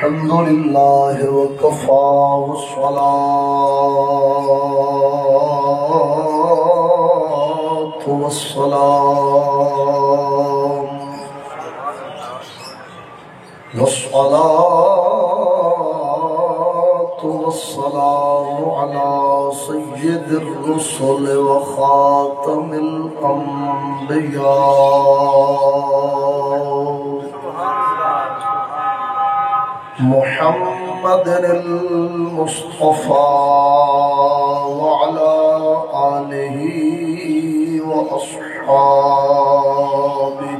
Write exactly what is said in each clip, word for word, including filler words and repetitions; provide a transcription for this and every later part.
الحمد لله وكفى والصلاة والسلام والصلاة والسلام على سيد الرسل وخاتم الأنبياء محمد المصطفى وعلى آله وأصحابه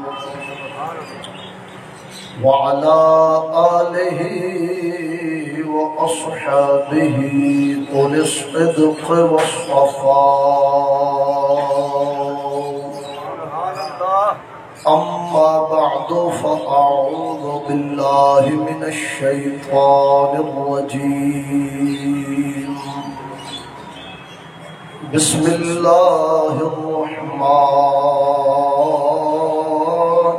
وعلى آله وأصحابه أولي الصدق والصفاء. أما بعد فأعوذ بالله من الشيطان الرجيم. بسم الله الرحمن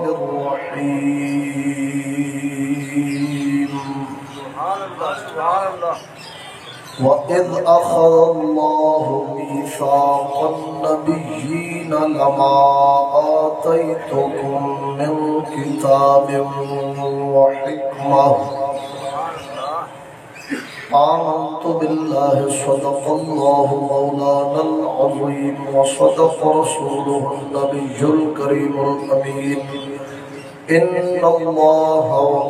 الرحيم. وإذ أخذ الله ميثاق النبيين لما آتيتكم من كتاب وحكمة آمنت بالله صدق الله مولانا العظيم وصدق رسوله النبي الكريم الأمين. إن الله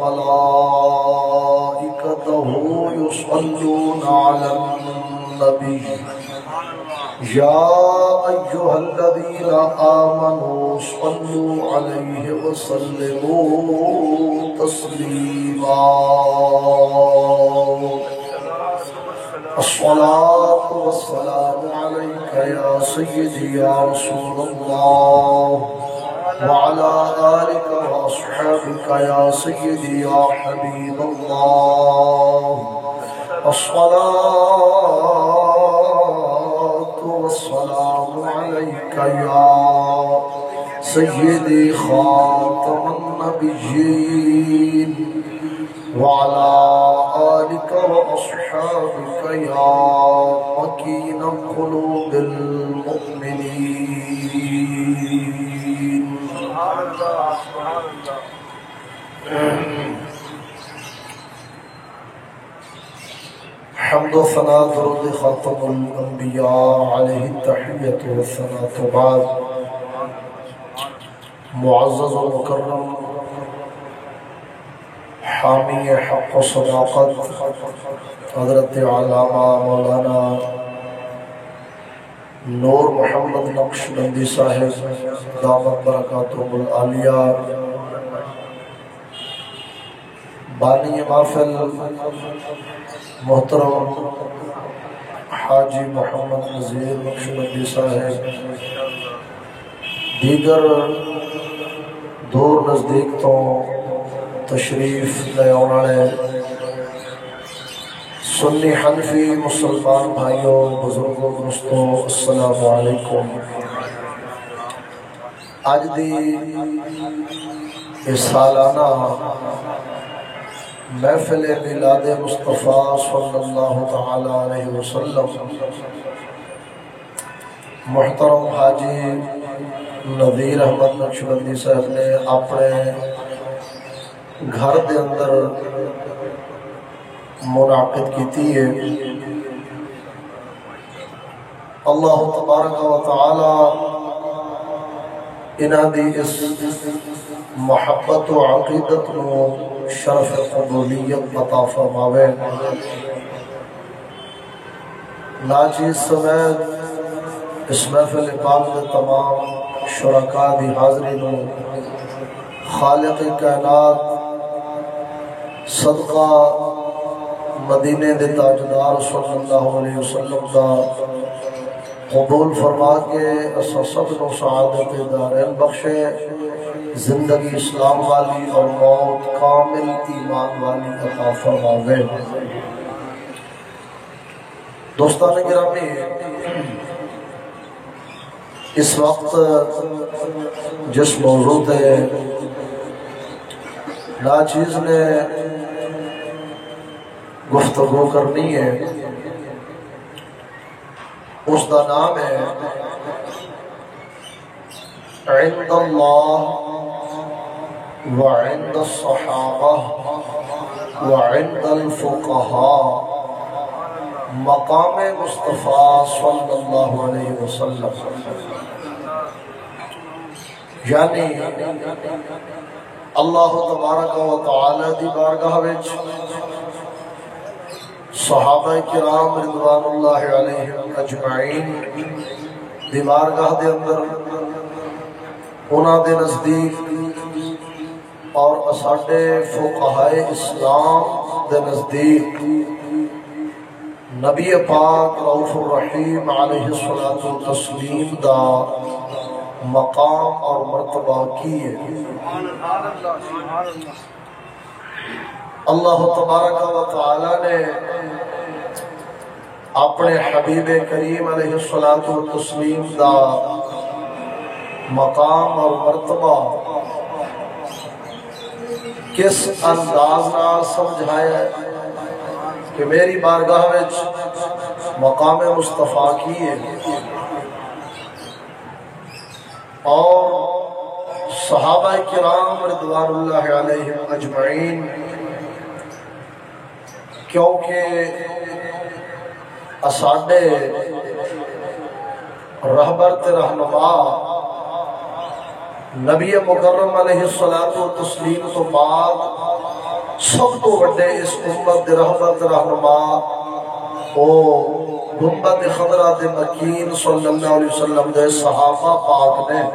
وملائكته يصلون على النبي يا أيها الذين آمنوا صلوا عليه وسلموا تسليما. الصلاة والسلام عليك يا سيدي يا رسول الله وعلى آلك وأصحابك يا سيدي يا حبيب الله. الصلاة والسلام عليك يا سيدي خاتم النبيين وعلى آلك وأصحابك يا مكين قلوب المؤمنين. حمد و ثنا درود خاتم الانبیاء علیہ التحیت و الثناء بعد. معزز و مکرم حامی حق و صداقت حضرت علامہ مولانا نور محمد نقشبندی صاحب دامت برکاتہم العالیہ، بانی محفل محترم حاجی محمد نذیر نقشبندی صاحب، دیگر دور نزدیک تو تشریف لے آنے والے سنی حنفی مسلمان بھائیوں، بزرگوں، دوستوں، السلام علیکم. آج دی اس سالانہ محفل میلاد مصطفیٰ صلی اللہ تعالی علیہ وسلم محترم حاجی نذیر احمد نقشبندی صاحب نے اپنے گھر دے اندر منعقد کیتی ہے. اللہ تبارک و تعالی انہاں دی اس محبت و عقیدت نو شرف قبولیت عطا فرماوے. ناچیز سمیت اس محفل پاک دے تمام شرکاء دی حاضری نو خالق کائنات صدقہ مدینے دے تاجدار صلی اللہ علیہ وسلم دا قبول فرما کے اسا سب نو سعادت دارین بخشے، زندگی اسلام والی اور موت کامل ایمان والی عطا فرماوے. دوستان گرامی، اس وقت جس موضوع تے ناچیز نے گفتگو کرنی ہے اس کا نام ہے عند اللہ وعند الصحابہ وعند الفقہاء مقام مصطفیٰ صلی اللہ علیہ وسلم، یعنی اللہ تبارک و تعالی دی بارگاہ وچ صحابہ کرام رضوان اللہ علیہم اجمعین دی بارگاہ دے اندر انہاں دے نزدیک اور اساڈے فقہائے اسلام دے نزدیک نبی پاک رؤوف الرحیم علیہ الصلوۃ والتسلیم دا مقام اور مرتبہ کی ہے۔ اللہ تبارک و تعالی نے اپنے حبیب کریم علیہ الصلوۃ والتسلیم دا مقام اور مرتبہ کس انداز نال سمجھایا ہے کہ میری بارگاہ وچ مقام مصطفیٰ کی ہے اور صحابہ کرام رضوان اللہ علیہم اجمعین، کیونکہ اساڈے رہبر تے رہنما نبی مکرم علیہ الصلوۃ والتسلیم تو بعد سب تو بڑے اس امت دے رہبر تے رہنما او گنبد خضرا دے مکین صلی اللہ علیہ وسلم دے صحابہ پاک نے۔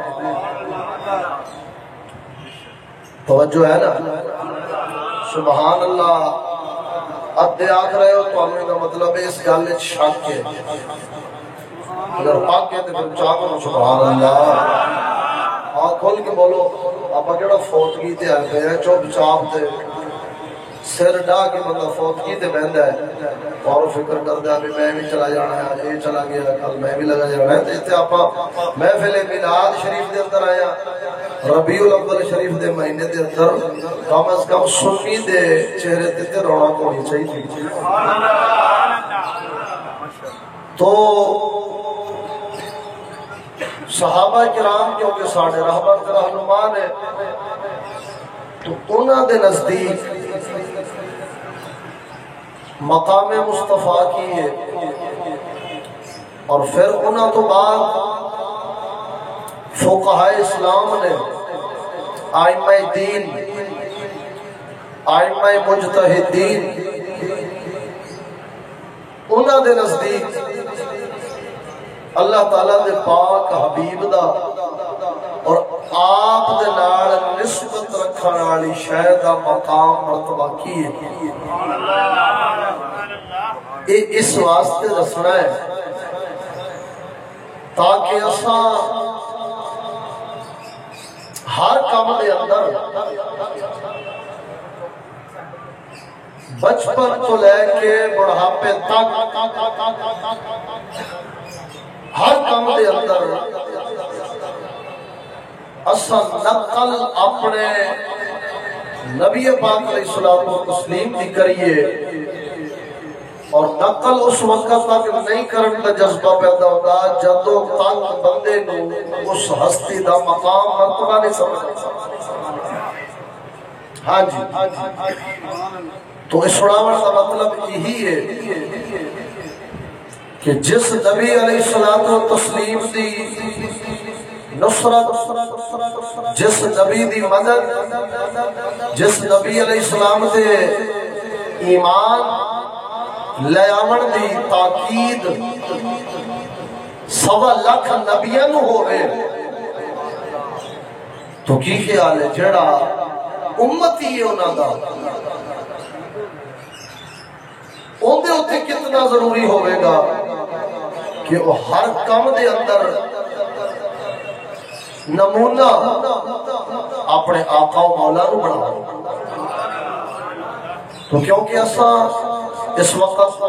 توجہ ہے نا؟ سبحان اللہ۔ اب دے آکھ رہے ہو تو ہمیں کا مطلب ہے اس گالے شک ہے، اگر پاک کہتے پھر چاہو سبحان اللہ آنکھ کھول کے بولو۔ آپ اگڑا فوت کی تے آئے پہ ہیں چوب چاپ تے سر ڈا کے بندہ فوت کی تے بہندہ ہے اور فکر کردہ بھی میں بھی چلا جانا ہے، یہ چلا گیا کل میں بھی لگا جانا ہے۔ تے آپا محفل میلاد شریف دے اندر آیا، ربیع الاول شریف دے مہینے دے اندر کم از کم سنی دے چہرے تے تے رونق ہونی چاہیے تھی۔ تو صحابہ کرام کیونکہ ساڑھے رہبر تے رہنما نے، تو انہاں دے نزدیک مقام مصطفیٰ کی ہے اور پھر انہاں تو بعد فقہائے اسلام نے، آئمہ دین، آئمہ مجتہدین، انہاں دے نزدیک اللہ تعالیٰ دے پاک حبیب دا اور آپ دے نال نسبت رکھن والی شے دا مقام مرتبہ کی ہے۔ یہ اس واسطے دسنا ہے تاکہ اساں ہر کام دے اندر بچپن تو لے کے بڑھاپے تک ہر کام دے اندر اساں نقل اپنے نبی پاک علیہ الصلوۃ والتسلیم دی کریے اور نقل اس وقت تک نہیں کرن دا جذبہ پیدا ہوتا جدوں تک بندے نو اس ہستی دا مقام مرتبہ نہیں سمجھتا۔ ہاں جی، تو اس سناون کا مطلب یہی ہے کہ جس نبی علیہ الصلوۃ والتسلیم دی نصرت، جس نبی دی مدد، جس نبی علیہ السلام دے ایمان لے آمن دی تاکید سوا لکھ نبیاں نو ہوئے، تو کی خیال ہے جڑا امتی ہے انہاں دا اون دے اوتے کتنا ضروری ہوئے گا کہ وہ ہر کام دے اندر نمونہ اپنے آقا و مولا نو بنا۔ تو کیونکہ اساں اس وقت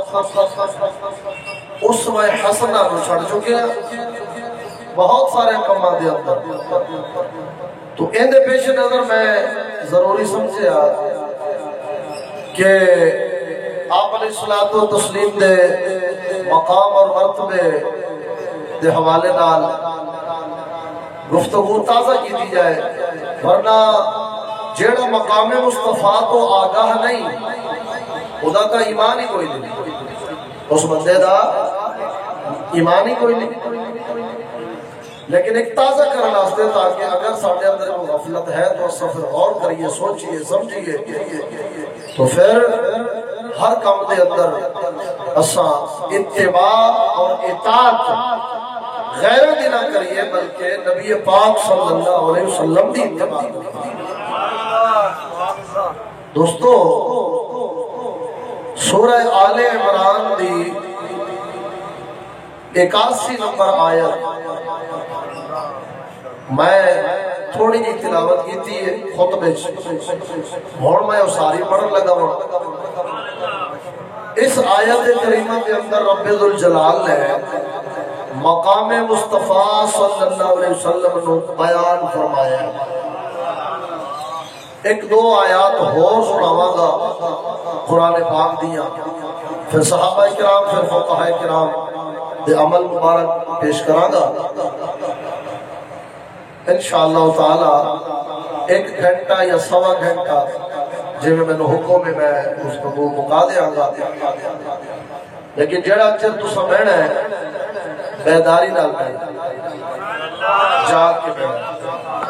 اسوہ حسنہ نو چھڑ چکے ہیں بہت سارے کاماں دے اندر، تو ان دے پیش نظر میں ضروری سمجھیا کہ آپ علیہ الصلوۃ والتسلیم دے مقام اور مرتبے دے حوالے نال گفتگو تازہ کی دی جائے، ورنہ جیڑا مقام مصطفیٰ تو آگاہ نہیں خدا کا ایمان ہی کوئی نہیں، اس بندے دا ایمان ہی کوئی نہیں۔ لیکن ایک تازہ کرنا واسطے تاکہ اگر سارے اندر کوئی غفلت ہے تو اس پھر غور کریے، سوچئے، سمجھئے، تو پھر ہر کام دے اندر اساں اتباع اور اطاعت غیر دی نہ کریے بلکہ نبی پاک صلی اللہ علیہ وسلم دی اتباع کریے۔ دوستو سورہ آل عمران دی اکاسی نمبر آیت میں تھوڑی جی تلاوت کی تھی خطبے اور میں ساری پڑھن لگا ہوں۔ اس آیت کریمہ کے اندر رب ذوالجلال نے مقام مصطفیٰ صلی اللہ علیہ وسلم نے بیان فرمایا۔ ایک دو آیات اور سناواں گا قرآن پاک دیا، پھر صحابہ کرام، پھر فقہاء کرام دے عمل مبارک پیش کراں گا انشاءاللہ تعالی۔ ایک گھنٹہ یا سوا گھنٹہ جی میں نے حکم میں میں اس کو مکا دیا گا، لیکن جڑا چر تو سمجھنا ہے بیداری نال بیٹھ جاگ کے بیٹھ۔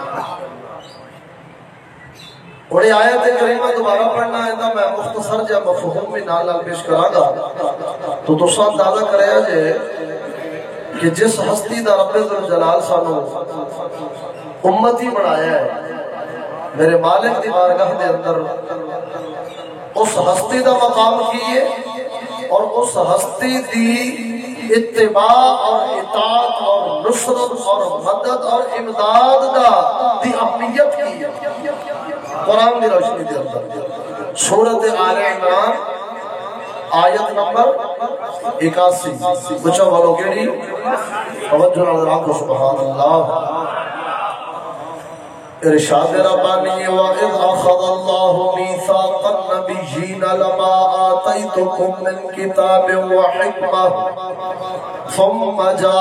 اور یہ آیت کریمہ دوبارہ پڑھنا ہے تو میں مختصر جا مفہوم میں نال نال پیش کراں گا تو دوسرا اندازہ کرے جے کہ جس ہستی دا رب ذوالجلال سانو امتی بنایا ہے، میرے مالک دی بارگاہ دے اندر اس ہستی دا مقام کیے اور اس ہستی دی اتباع اور اطاعت اور نصرت اور مدد اور امداد دا دی اہمیت کی ہے قرآن دی روشنی دے اندر۔ سورۃ آل عمران آیت نمبر اکاسی بچہ والوں کے لیے توجہ نظر آنکھو سبحان اللہ۔ ارشاد ربانی وَإِذْ أَخَذَ اللَّهُ مِيثَاقَ النَّبِيِّينَ لَمَا آتَيْتُكُم مِّن كِتَابٍ وَحِكْمَةٍ ثُمَّ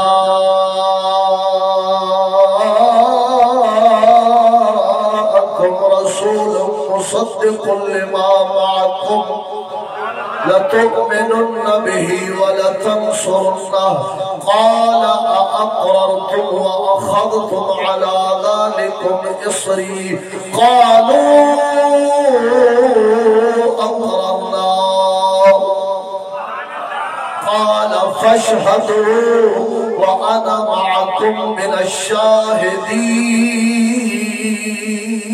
جَاءَكُمْ رَسُولٌ مُصَدِّقٌ لِّمَا مَعَكُمْ لَتُؤْمِنُنَّ بِهِ وَلَتَنصُرُنَّهُ قَالَ أَأَقْرَرْتُمْ وَأَخَذْتُمْ عَلَى ذَلِكُمْ إِصْرِي قَالُوا أَقْرَرْنَا قَالَ فَاشْهَدُوا وَأَنَا مَعَكُمْ مِنَ الشَّاهِدِينَ۔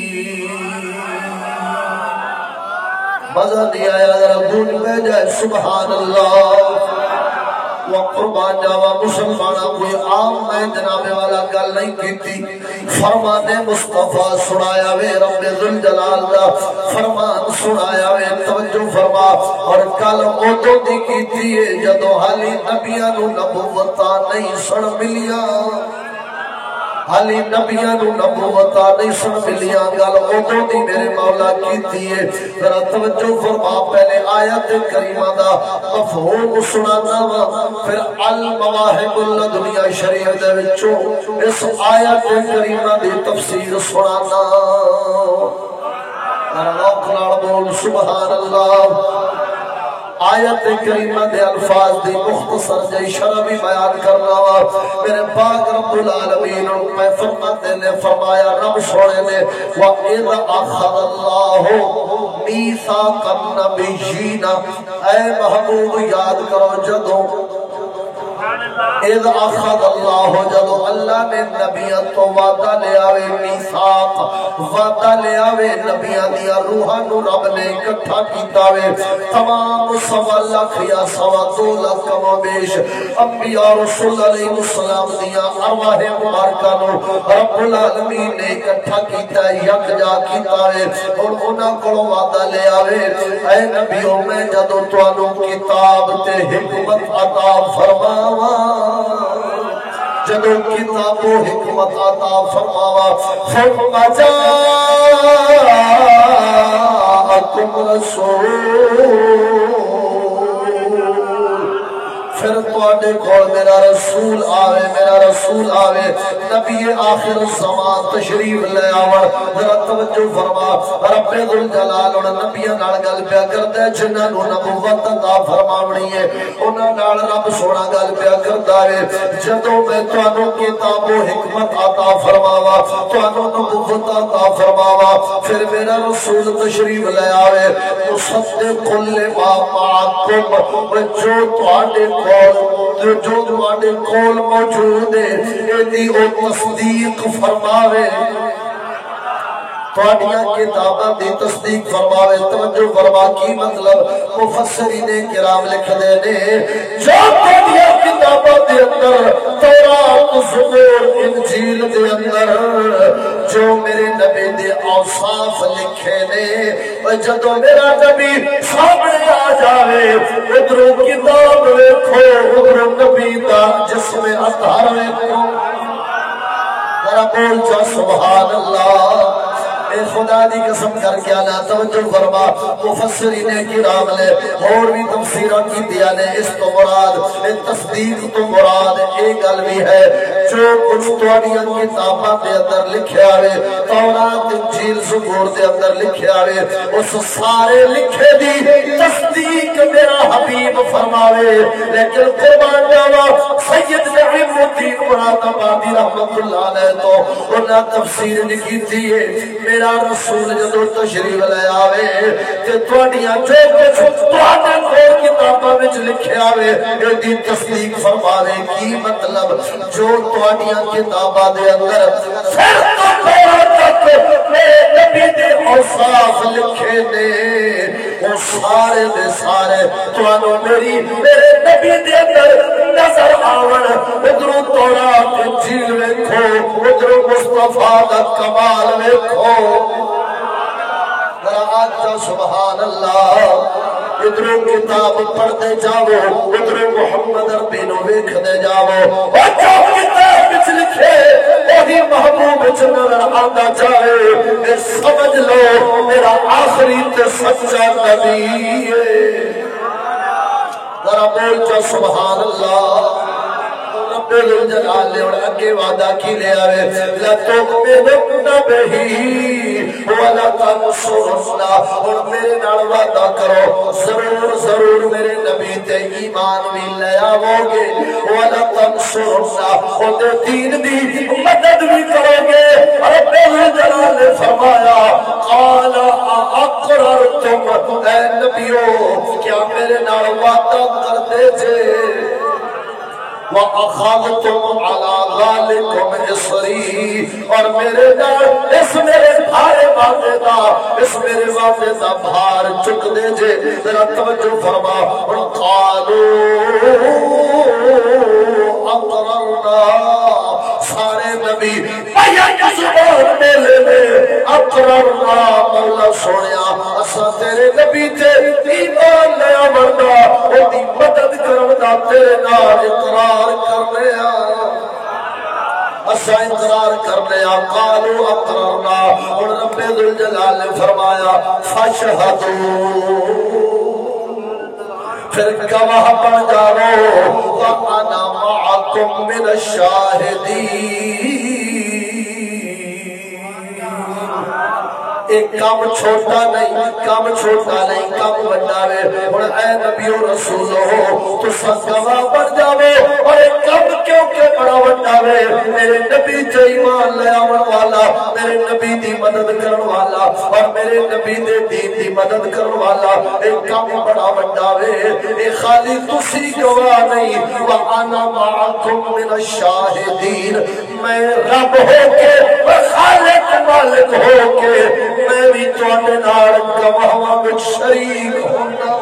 مزہ نہیں آیا ذرا بھول میں جائے سبحان اللہ۔ وقربان جاوا مسلمانہ کوئی عام میں جناب والا گل نہیں کیتی، فرمان مصطفیٰ سنایا وے رب ذوالجلال دا فرمان سنایا وے توجہ فرما۔ اور کل اوتو دی کیتی ہے جدو حالی نبیاں نو نبوتاں نہیں سن ملیا، حالی نبیاں نو نبوتاں نہیں سن ملیاں، گل اوتو دی میرے مولا کیتی ہے۔ ذرا توجہ فرما، پہلے آیت کریمہ دا مفہوم سنانا وا، پھر المواہب الدنیا شریف دے وچوں اس آیت کریمہ دی تفسیر سنانا۔ اللہ کھلاڑ بول سبحان اللہ۔ آیت کریمہ دے الفاظ دی مختصر جے شرح بھی بیان کرنا وا۔ میرے پاک رب العالمین میں فرماتے نے فرمایا رب سونے نے وَإِذْ أَخَذَ اللَّهُ مِيثَاقَ النَّبِيِّينَ، اے محبوب یاد کرو جدو اذ اخذ اللہ جدو اللہ نے نبیان تو وعدہ لے آوے میثاق، وعدہ لے آوے نبیان دیا روحانو رب نے اکٹھا کیتاوے تمام سوا لاکھ یا سوا دو لاکھ کم و بیش انبیاء رسول علیہ السلام دیا ارواح مبارکانو رب العالمین نے اکٹھا کیتا ہے یک جا کیتاوے اور انہاں کو وعدہ لے آوے اے نبیوں میں جدو توانو کتاب تے حکمت عطا فرماوا، جدو کتاب و حکمت عطا فرماوا، ثم جاءکم رسول پھر تواڈے کول میرا رسول آوے میرا رسول آوے نبی آخر الزمان تشریف لے آون ذرا توجہ فرما رب ذل جلال اور نبیاں نال گل پیا کردا ہے جنہاں نوں نبوت عطا فرماونی ہے انہاں نال رب سونا گل پیا کردا ہے جدوں میں تانوں کتاب و حکمت عطا فرماوا تانوں نبوت عطا فرماوا پھر میرا رسول تشریف لے آوے مصدق لما معکم جو تواڈے کول جو تواڈے کول موجود ہے ایدی او تصدیق فرماوے تواڈیاں کتاباں دی تصدیق فرماوے توجہ فرما کی مطلب مفسرین کرام لکھدے نے جو تواڈیاں کتاباں دے اندر تورات زبور انجیل دے اندر جو میرے نبی دے اوصاف لکھے نے او جدوں میرا نبی سامنے آ جاوے ادھروں کتاب ویکھو ادھروں نبی دا جسم اطہر ویکھو ذرا بول جا سبحان اللہ اے خدا دی قسم کر کے آنا توجہ فرما مفسرین کرام نے اور بھی تفسیرہ کی دیا نے اس تو مراد اے تصدیق تو مراد اے گل بھی ہے جو کچھ توڑیاں کتاباں دے اندر لکھے آوے تورات انجیل زبور دے اندر لکھے آوے اس سارے لکھے دی تصدیق میرا حبیب فرماوے لیکن قربان جاوا سید نعیم الدین مراد آبادی رحمت اللہ علیہ تو انہاں تفسیر لکھی تھی میرا رسول جدو تشریف لے آوے تے تواڈیاں جو کچھ تواڈے کول کتاباں وچ لکھے آوے ایدی تصدیق فرماوے کی مطلب جو تواڈیاں کتاباں دے اندر پھر تو تک میرے نبی دے اوصاف لکھے نے وہ سارے دے سارے تانوں میری میرے نبی دے اندر نظر آون ادھروں تورات انجیل ویکھو ادھروں مصطفیٰ دا کمال ویکھو ذرا آجا سبحان اللہ ادھروں کتاب پڑھتے جاؤ ادھروں محمد عربی نو ویکھدے جاؤ اور جو کتاب وچ لکھے وہی محبوب وچ نظر آندا جائے اے سمجھ لو میرا آخری تے سچا نبی ہے ذرا بول جو سبحان اللہ رب الجلال نے اور اگے وعدہ کی لے آوے لَتُؤْمِنُنَّ بِهِ وَلَتَنْصُرُنَّ اور میرے نال وعدہ کرو ضرور ضرور میرے نبی تے ایمان بھی لے آؤ گے وَلَتَنْصُرُنَّ اور دے دین دی مدد بھی کرو گے رب الجلال نے فرمایا قَالَ أَأَقْرَرْتُمْ اے نبیو کیا میرے نال وعدہ کر دے جے وَأَخَذْتُمْ عَلَى ذَلِكُمْ إِصْرِي اور میرے نال اس میرے بھارے باتیں دا اس میرے باتیں دا بھار چک دے جے ذرا توجہ فرما اور قالوا اقررنا سارے نبی بیان زبان میلے میں اقررنا مولا سونیا اسا تیرے نبی تے ایمان لے آمنا اور دی مدد کرنا تیرے نال اقرار کرنے اسا اقرار کرنے قالوا اقررنا اور رب ذوالجلال نے فرمایا فاشهدوا پھر گواہ بن جاؤ وَأَنَا مَعَكُمْ مِنَ الشَّاهِدِينَ ایک کام چھوٹا نہیں کام چھوٹا نہیں کام بڑا ہے اور اے نبی و رسول ہو تو سب گواہ بن جاوے اور ایک کام کیوں کہ بڑا بڑا ہے میرے نبی تے ایمان لے آون والا میرے نبی دی مدد کرن والا اور میرے نبی دے دین دی مدد کرن والا ایک کام بڑا بڑا ہے اے خالی تسی گواہ نہیں وَأَنَا مَعَكُمْ مِنَ الشَّاهِدِينَ میں رب ہو کے خالق مالک ہو کے میں بھی تواڈے نال گواہاں وچ شریک ہونا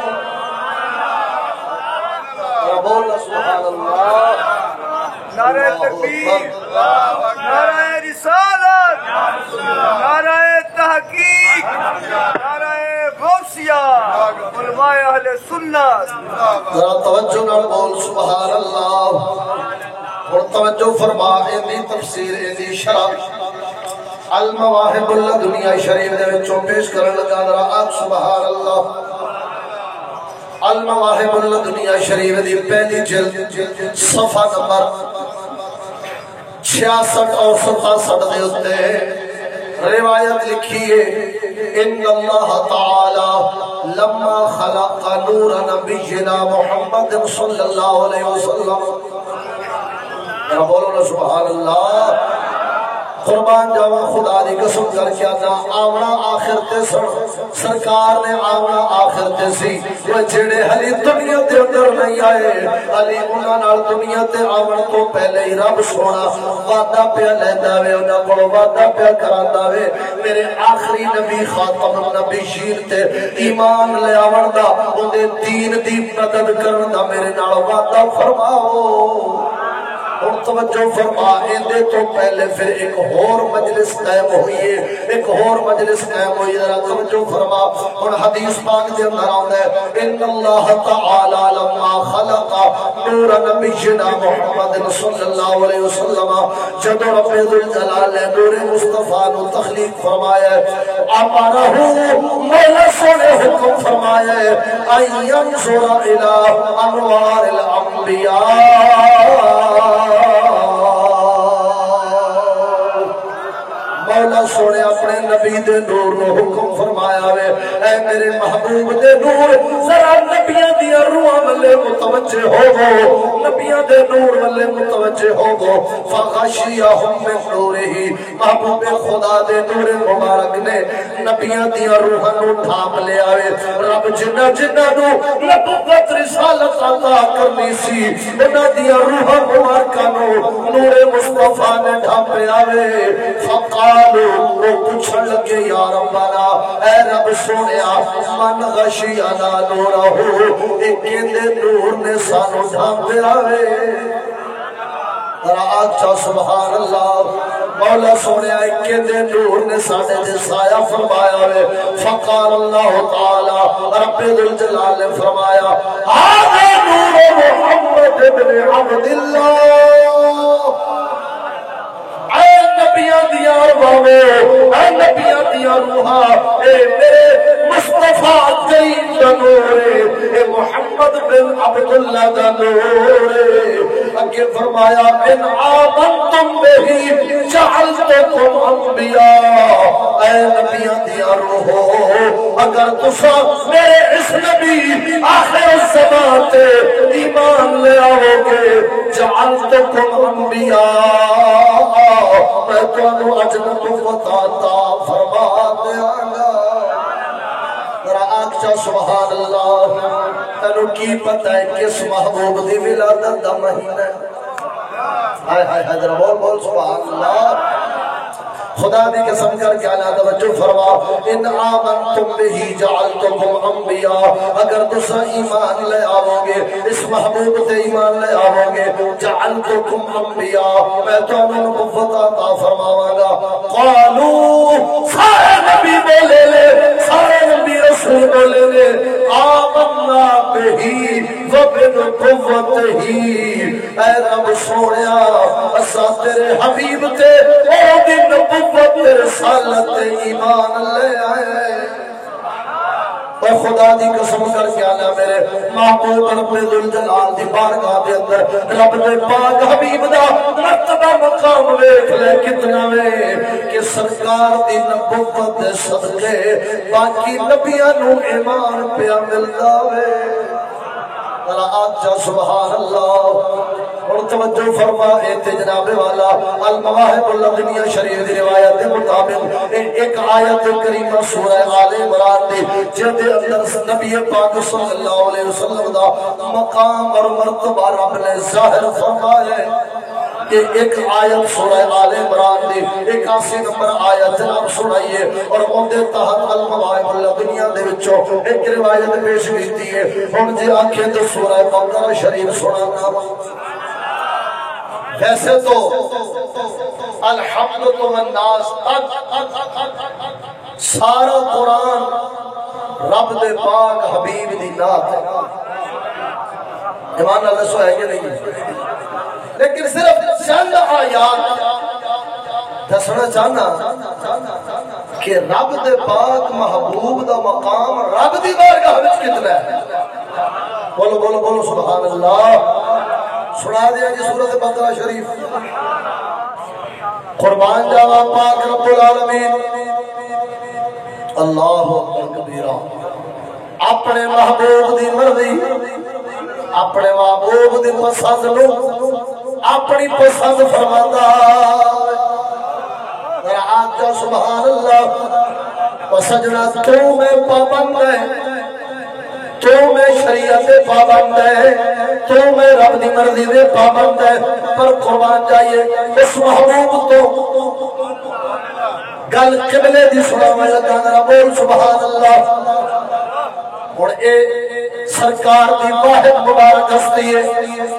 بول سبحان اللہ نعرہ تکبیر نعرہ رسالت نعرہ تحقیق نعرہ غوثیہ علماء اہل سنت ذرا توجہ نال بول سبحان اللہ اور توجہ فرما ایندی تفسیر ایندی شرح المواہب اللہ دنیا شریف دے وچوں پیش کرن لگا ذرا آپ سبحان اللہ المواہب اللدنیہ شریف دی پہلی جلد صفحہ نمبر چھیاسٹھ اور ستاسٹھ دے ہوتے روایت لکھی ہے ان اللہ تعالی لما خلق نور نبینا محمد صلی اللہ علیہ وسلم، بولو نا سبحان اللہ، قربان جاوا خدا دی قسم کر کے آنا آونا آخر تے سن سرکار نے آونا آخر تے سی وہ جڑے حلی دنیا تے اندر نہیں آئے علی انہاں نال دنیا تے آون تو پہلے ہی رب سونا وعدہ پہ لیندا وے انہاں کول وعدہ پہ کراندا وے میرے آخری نبی خاتم النبی شیر تے ایمان لے آون دا اون دے دین دی مدد کرن دا میرے نال وعدہ فرماؤ۔ اور توجہ فرما اندے تو پہلے پھر ایک اور مجلس قائم ہوئی ہے، ایک اور مجلس قائم ہوئی ہے، ذرا توجہ فرما۔ اور حدیث پاک دے اندر آتا ہے ان اللہ تعالی لما خلق نور نبینا محمد صلی اللہ علیہ وسلم، جب رب ذوالجلال نے نور مصطفیٰ نو تخلیق فرمایا ہے، امرہ مولا سونے حکم فرمایا ہے ان ینظر الی انوار الانبیاء، مولا سونے اپنے نبی دے نور نو حکم فرمایا وے اے میرے محبوب دے نور ذرا نبیاں دیا روحاں والے متوجہ ہو گو، نبیاں دے نور والے متوجہ ہو گو، فغشیہم من نورہ، محبوب خدا دے نور مبارک نے نبیاں دیا روحاں نو ڈھانپ لیا وے، رب جنہ جنہ نو نبوت رسالت عطا کرنی سی انہاں دیا روحاں مبارکاں نو نور مصطفیٰ نے ڈھانپیا وے، فقال وہ پوچھن لگے یا ربنا اے رب سونیا من غشینا نورہو ایک دے نور نے سانو ڈھانپیا وے، اچھا سبحان اللہ، مولا سونیا ایک دے نور نے ساڑے دے سایہ فرمایا وے، فقال اللہ تعالی رب ذوالجلال نے فرمایا آدھے نور محمد ابن عبداللہ، اے نبیاں دیا روحاں، اے نبیاں دیا روحاں، اے میرے مصطفیٰ کریم دا نور، اے محمد بن عبداللہ دا نور، اگے فرمایا ان آمنتم بہی جعلتکم انبیاء، اے نبیاں دیا روحو اگر تسا میرے اس نبی آخر الزمان تے ایمان لے آؤ گے جعلتکم انبیاء، میں تمہیں اجنب وطاتا فرما دیا گا۔ ذرا آنکھا سبحان اللہ، تنو کی پتہ ہے کس محبوب دی ولادت دا مہینہ ہے؟ ہائے ہائے ہائے ذرا بول بول سبحان اللہ، خدا دی قسم کر کے اللہ توجہ فرما ان آمنتم بہی جعلتکم انبیاء، اگر تسا ایمان لے آؤ گے اس محبوب تے ایمان لے آؤ گے جعلتکم انبیاء، میں تو انہوں نبوت عطا فرماواں گا۔ قالو سارے نبی بولے لے، سارے نبی رسول بولے لے آمنا بہی وبنبوتہی، اے رب سونیا اسا تیرے حبیب تے او دی نبوت رسالت ایمان لے آئے، اور خدا دی قسم کر کے آنا میرے محبوب رب ذوالجلال دی بارگاہ دے اندر رب دے پاک حبیب دا مرتبہ مقام ویکھ لے کتنا وے کہ سرکار دی نبوت دے صدقے باقی نبیاں نو ایمان پیا ملدا وے، ذرا آجا سبحان اللہ۔ اور توجہ فرما اے جناب والا المواہب اللدنیہ شریف دی روایت دے مطابق ایک آیت کریمہ سورہ آل عمران دی جن دے اندر نبی پاک صلی اللہ علیہ وسلم دا مقام اور مرتبہ رب نے ظاہر فرمایا ہے کہ ایک آیت سورہ آل عمران دی اکاسی نمبر آیت جناب سنائیے، اور ان دے تحت المواہب اللدنیہ دے وچوں ایک روایت پیش کیتی ہے، ہن جے آنکھیں تو سورہ بقرہ شریف سنانا۔ ویسے تو الحمد والناس سارا قرآن رب دے پاک حبیب دی نات ہے، ایمان اللہ سو ہے کہ نہیں، لیکن صرف چند آیات دسنا چاہنا کہ رب دے پاک محبوب دا مقام رب دی بارگاہ وچ کتنا ہے۔ بولو بولو بولو سبحان اللہ. سنا دیا جی سورۃ بقرہ شریف. قربان جاوا پاک رب العالمین اللہ اکبر کبیرہ. اپنے محبوب دی مرضی اپنے محبوب دی پسند نو اپنی پسند فرماتا ہے. آقا سبحان اللہ. و سجنا تو میں پابند ہے تو میں شریعت پابند ہے تو میں رب دی مرضی دے پابند ہے. پر قربان جائیے اس محبوب تو گل قبلے دی سناویں لگا ذرا بول سبحان اللہ. اور اے سرکار دی واحد مبارک ہستی ہے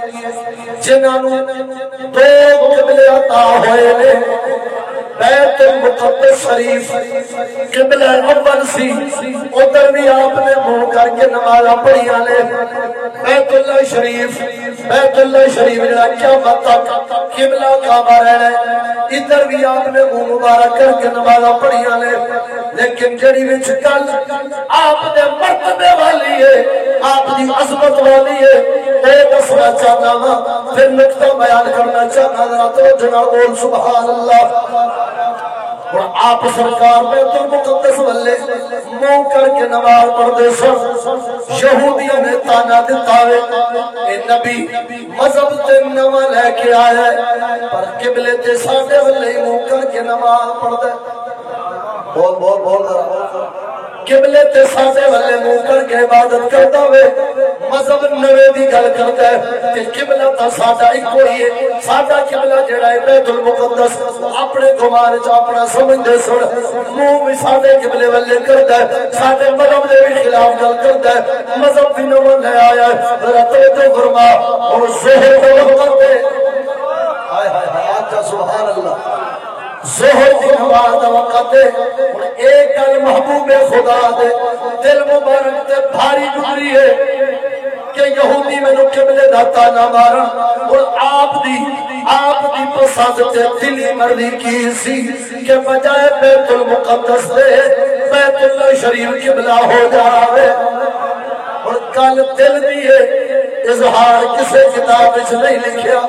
جنہاں نو دو قبلے عطا ہوئے نے. بیت المقدس شریف قبلہ اول سی ادھر بھی آپ نے منہ کر کے نماز پڑھیاں نے. بیت اللہ شریف بیت اللہ شریف جڑا قیامت تک قبلہ کعبہ رہنا ہے ادھر بھی آپ نے منہ مبارک کر کے نماز پڑھیاں نے. لیکن جڑی وچ گل آپ دے مرتبے والی ہے آپ دی عظمت والی ہے اے دسنا چاہتا ہاں پھر نقطہ بیان کرنا چاہتا ہوں. توجہ نال بول سبحان اللہ. اور آپ سرکار بیت المقدس والے منہ کر کے نماز پڑھتے سن. یہودیاں نے تانا دیتا ہے اے نبی مذہب تے نواں لے کے آیا ہے پر قبلے تے ساڈے والے منہ کر کے نماز پڑھدا ہے. بول بول بول قبلے تے ساڈے والے منہ کر کے عبادت کردا ہوئے مذہب نوے دی گل کردا ہے کہ قبلہ تا ساڈا ایکو ہی ہے. ساڈا قبلہ جڑا ہے بیت المقدس اپنے گمان وچ اپنا سمجھدے سن منہ بھی ساڈے قبلے والے کردا ہے ساڈے مذہب دے بھی خلاف گل کردا ہے. مذہب بھی نواں لے آیا ہے. ذرا توجہ فرما. اور ظہر دے وقت تے ہائے ہائے ہائے آقا سبحان اللہ ظہر دی نماز دا وقت ہے. ہن ایک گل محبوب خدا دے دل مبارک تے بھاری گزری ہے کہ یہودی مینوں قبلے دا تانا مارن. اور آپ دی آپ دی پسند تے دلی مرضی کی سی کہ بجائے بیت المقدس دے بیت اللہ شریف قبلہ ہو جاوے. اور گل دل دی ہے اظہار کسے کتاب وچ نہیں لکھیا.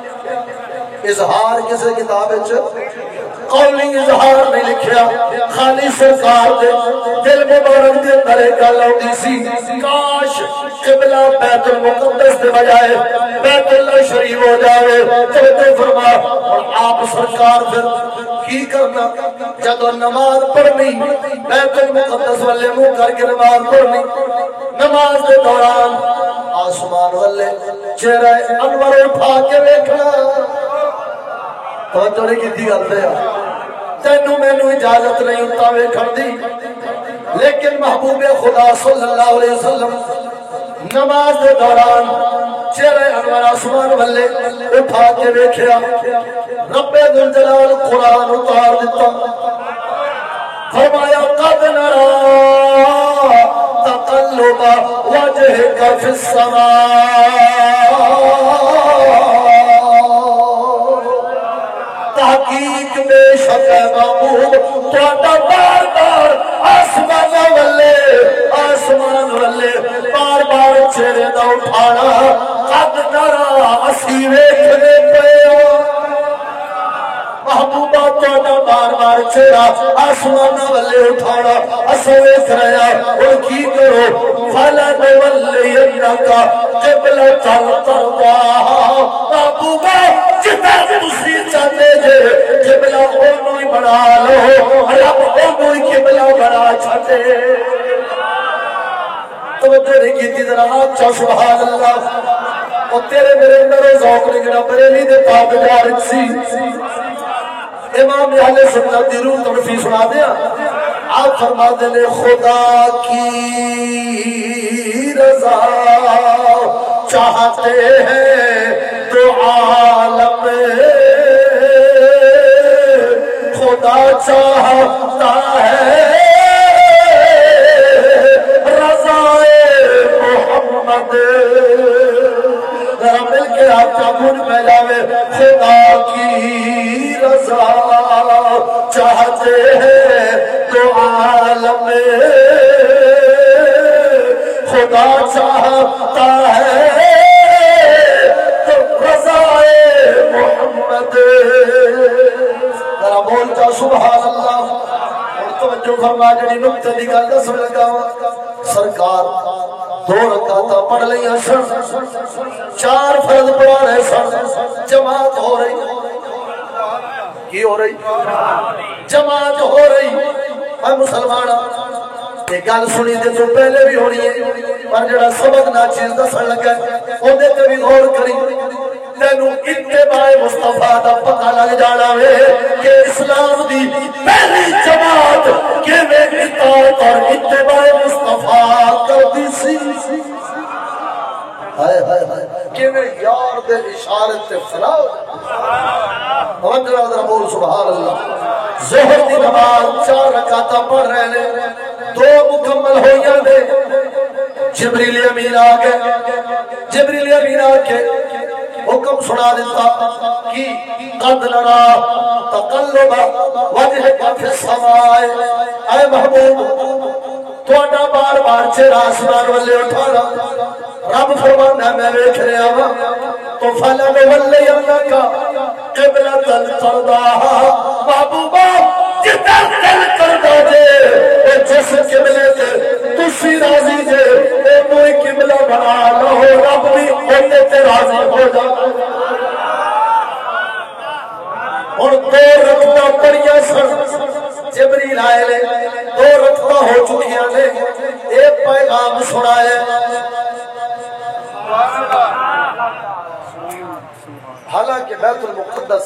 اظہار کسے کتاب وچ قولی اظہار نہیں لکھیا. خالی سرکار دے دل مبارک دے اندر گل آؤندی سی کاش قبلہ بیت المقدس دے بجائے بیت اللہ شریف ہو جاوے. توجہ فرما. اور آپ سرکار پھر کی کرنا جدو نماز پڑھنی بیت المقدس والے منہ کر کے نماز پڑھنی نماز دے دوران آسمان والے چہرہ انور اٹھا کے دیکھنا. توجہ نہیں کی گل تے تینوں مینوں اجازت نہیں ہوتا ویکھن دی. لیکن محبوب خدا صلی اللہ علیہ وسلم نماز دے دوران چہرہ انور آسمان والے اٹھا کے دیکھیا. رب ذوالجلال قرآن اتار دیتا. فرمایا قد نرى تقلب وجهك في السماء. تحقیق بے شک ہے محبوب تہاڈا بار بار آسمان والے آسمان والے بار بار چہرے دا اٹھانا قد نرى اسی ویکھنے پئے. محبوبہ تہاڈا بار بار چہرہ آسمان والے اٹھانا اساں ویکھ رہے ہاں. اور کی کرو فلنولینک قبلۃ ترضاها. محبوبہ جدھر تسی چاہتے جے قبلہ اونوں ہی بنا لو رب اونوں ہی قبلہ بنا چھڈے. توجہ نہیں کیتی ذرا اچھا سبحان اللہ. اور تیرے میرے اندر ذوق نکلا بریلی دے تابعدار سی امام اہل سنت دی روح تڑفی سنا دیا. آپ فرماتے نے خدا کی رضا چاہتے ہیں تو عالم خدا چاہتا ہے رضائے محمد. ذرا مل کے آپ کا گن پھیلاوے. خدا کی رضا چاہتے ہیں تو عالم خدا چاہتا توجہ فرما جڑی نقطے دی گل دسن لگا سرکار دو رکعتاں پڑھ لیاں سن چار فرض پڑھا رہے سن جماعت ہو رہی کی ہو رہی جماعت ہو رہی اے مسلماناں یہ گل سنی دے تو پہلے بھی ہونی ہے پر جڑا سبق نہ چیز دسن لگا اودے تے بھی غور کری تینوں اتباع مصطفیٰ دا پتہ لگ جانا ہے کہ اسلام دی پہلی جماعت کیویں اطاعت اور اتباع مصطفیٰ کردی سی ہائے ہائے ہائے کیویں یار دے اشارے تے فنا توجہ ذرا بول سبحان اللہ ظہر دی نماز چار رکعتاں پڑھ رہے ہیں دو مکمل ہوئیاں دے جبریل امین آ گئے جبریل امین آ کے حکم سنا دیتا کہ قد نرا تقلب وجهك في السماء اے محبوب تہاڈا بار بار چہرہ آسمان والے اٹھانا رب فرماندا میں ویکھ رہا ہاں تو فلنولینک قبلۃ ترضاها محبوبا جدھر دل کردا جے اے جس قبلے تے تسی راضی جے اے کوئی قبلہ بنا لو رب بھی اوتے تے راضی ہو جا اور دو رکعتاں پڑھیاں سن جبریل آئے لے دو رکعتاں ہو چکیاں نے ایک پیغام سنایا حالانکہ بیت المقدس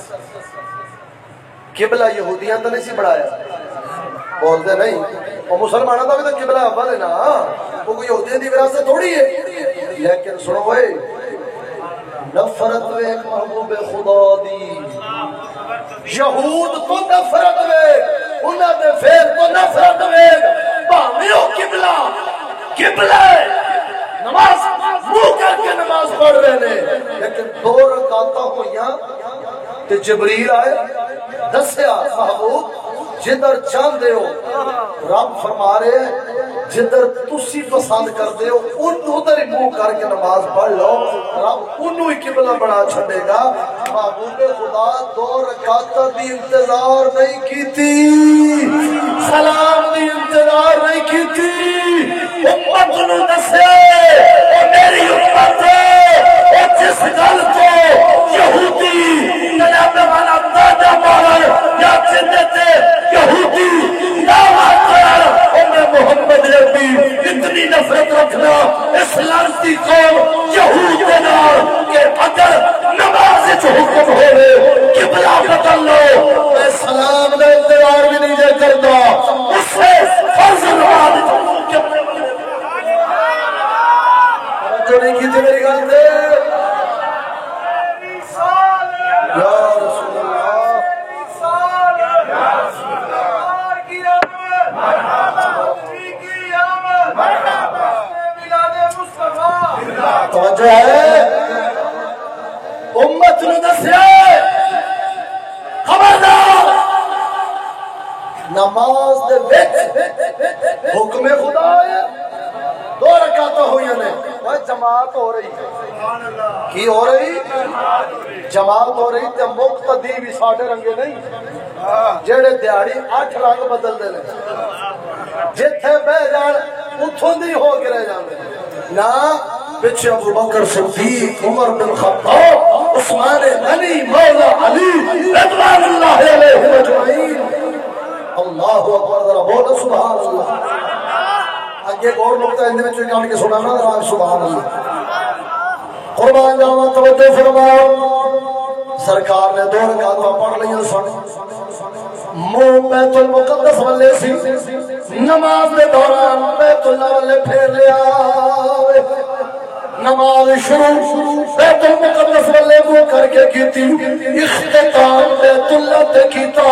قبلہ یہودیاں تو نہیں سی بڑھایا بولتے نہیں وہ مسلمانوں کا بھی تو قبلہ اول ہے نا وہ کوئی یہودیاں دی وراثت تھوڑی ہے لیکن سنو بھائی نفرت ویک محبوب خدا دی یہود تو نفرت ویک انہاں دے فیر تو نفرت ویک بھاویں او قبلہ قبلہ نماز منہ کر کے نماز پڑھ رہے ہیں لیکن دو رکعتاں ہوئیاں تے جبریل آئے دسیا محبوب جدھر چاہندے ہو رب فرما رہے ہیں جدھر تسی پسند کرتے ہو ان ادھر ہی منہ کر کے نماز پڑھ لو رب انہوں ہی قبلہ بنا چھڑے گا محبوب خدا دو رکعتاں دی انتظار نہیں کیتی سلام دی انتظار نہیں کیتی امت نو دسے او میری امت او جس گل تو یہودی جناب والا دادا مار یا چندتے یہودی دعویٰ کر او میں محمد نبی اتنی نفرت رکھنا اس لعنتی قوم یہود کے نال کہ اگر نماز وچ حکم ہوے قبلہ بدل لو میں سلام دا انتظار بھی نہیں جے کردا اس سے فرض نماز جو نہیں کی تھی میری گل دے یا رسول اللہ یا رسول اللہ کی آمد مرحبا کی آمد مرحبا میلاد مصطفیٰ توجہ ہے امت نو دسیا خبردار نماز دے وچ حکم خدا ہے دو رکعتاں ہوئیاں نے وہ جماعت ہو رہی کی ہو رہی جماعت ہو رہی تے مقتدی بھی ساڈے رنگے نہیں جڑے دیہاڑی اٹھ رنگ بدل دے جتھے بہ جان اتھوں دی ہو کے رہ جاندے نا پیچھے ابو بکر صدیق عمر بن خطاب عثمان غنی مولا علی رضوان اللہ علیہم اجمعین اللہ اکبر ذرا بولو سبحان اللہ آگے اور نقطہ اندے میں چکان کے سنانا ذرا سبحان اللہ قربان جاواں توجہ فرماؤ سرکار نے دو رکعتاں پڑھ لیاں سن منہ بیت المقدس والے سی نماز دے دوران بیت اللہ والے پھیر لیا نماز شروع بیت المقدس والے منہ کر کے کیتی اختتام بیت اللہ تے کیتا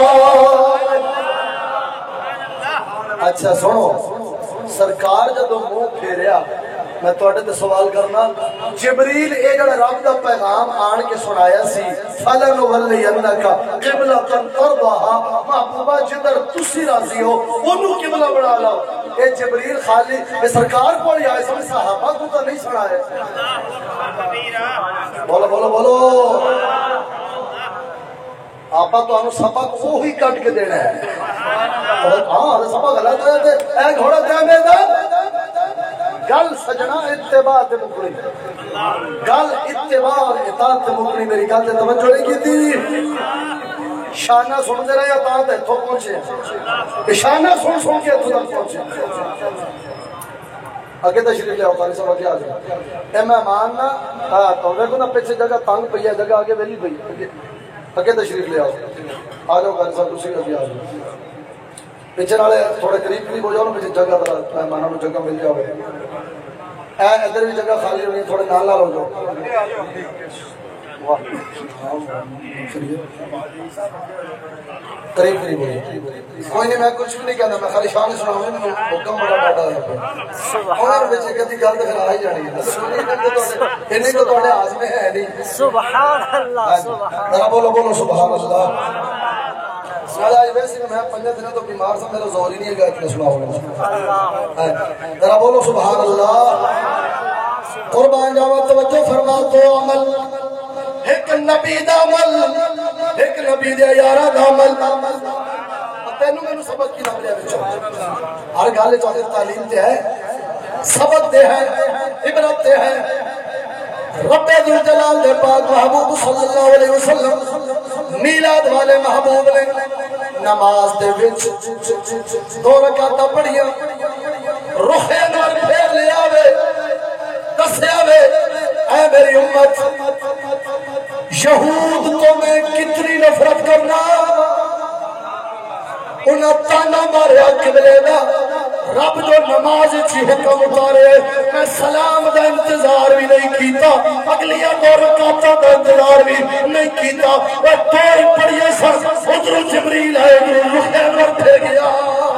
اچھا سنو سرکار جدو منہ پھیریا میں تواڈے تے سوال کرنا جبریل اے جڑا رب دا پیغام آن کے سنایا سی فلنولینک قبلۃ ترضاها محبوبہ جدھر تسی راضی ہو اونوں قبلہ بنا لو اے جبریل خالی اے سرکار کول آئے سن صحابہ کو تو نہیں سنایا بولو بولو بولو آپ تو سبق وہی کٹ کے دینا ہے. ہاں سبق غلط ہے اے گھوڑا جانے دا گل سجنا اتباع تے مکڑی گل اتباع اور اطاعت تے مکڑی. میری گل تے توجہ نہیں کیتی. شانہ سنتے رہے اطاعت اتھوں پہنچے. شانہ سن سن کے اتھوں تک پہنچے. اگے تشریف لے آؤ قاری صاحب اگے آ جاؤ. اے مہمان نا ہاں تو دیکھو نا پیچھے جگہ تنگ پئی ہے جگہ آگے ویلی پئی ہے. اگے تشریف لے آؤ. آ جاؤ قاری صاحب تسی اگے آ جاؤ. پیچھے والے تھوڑے قریب قریب ہو جاؤ نا. پیچھے جگہ مہمانوں کو جگہ مل جاؤ. اے ادھر بھی جگہ خالی ہونی تھوڑے نال نال ہو جاؤ. قریب قریب ہو کوئی نہیں. میں کچھ بھی نہیں کہنا. میں خالی شان سنا حکم بڑا ڈاٹا ہے. اور بچے کدی گل تو پھر آ ہی جانی ہے. نہیں تو تھوڑے ہاتھ میں ہے نہیں. سبحان اللہ. سبحان بولو بولو سبحان اللہ. ویسے میں پنجہ دنوں تو بیمار تھا. میرا زور ہی نہیں ہے اتنا سنا ہونا. ذرا بولو سبحان اللہ. قربان جاوا توجہ فرما تو عمل ایک نبی دا عمل ایک نبی دے یارا دا عمل. تینوں مینوں سبق کی لگ رہا. ہر گل چاہے تعلیم تے ہے سبق دے ہے عبرت دے ہے. رب ذوالجلال دے پاک محبوب صلی اللہ علیہ وسلم میلاد والے محبوب نے نماز دے وچ دو رکعتاں پڑھیاں. رخ انور پھیر لے آوے دسیا وے اے میری امت یہود تو میں کتنی نفرت کرنا. انہاں تانا ماریا قبلے دا. رب جو نماز چی حکم اتارے میں سلام دا انتظار بھی نہیں کیتا. اگلیاں دو رکعتاں دا انتظار بھی نہیں کیتا. وہ دو پڑھیے سن ادھر جبریل آئے رخ انور پھر گیا.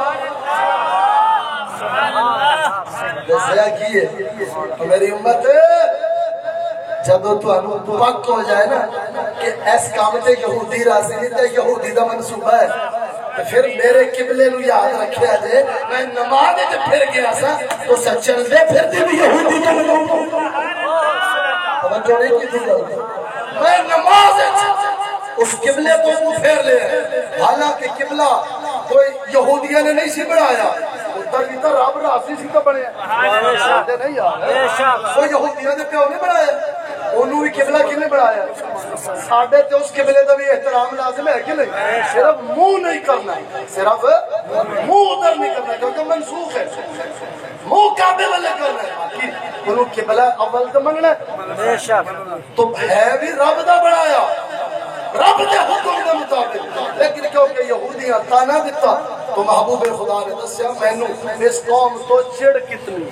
دسیا کی ہے میری امت جب تو پک ہو جائے نا کہ اس کام تے یہودی راضی نہیں تے یہودی دا منصوبہ ہے تو پھر میرے قبلے نو یاد رکھیا جے میں نماز تے پھر گیا سا تو سچن دے پھر تے بھی یہودی دا منصوبہ توجہ نہیں کی تھی. میں نماز اس قبلے کو منہ پھیر لے. حالانکہ قبلہ کوئی یہودیاں نے نہیں سی بنایا. ادھر بھی تو رب راضی سی تو بنے نہیں یار. کوئی یہودیاں نے پیو نہیں بنایا. انہوں بھی قبلہ کنے بنایا. ساڈے تے اس قبلے دا بھی احترام لازم ہے کہ نہیں. صرف منہ نہیں کرنا صرف منہ ادھر نہیں کرنا کیونکہ منسوخ ہے. منہ کعبے والے کرنا ہے. انہوں قبلہ اول تو مننا ہے تو ہے بھی رب دا بنایا رب دے حکم دے مطابق. لیکن کیونکہ یہودیاں تانا دیتا تو محبوب خدا نے دسیا مینوں اس قوم تو چڑ کتنی.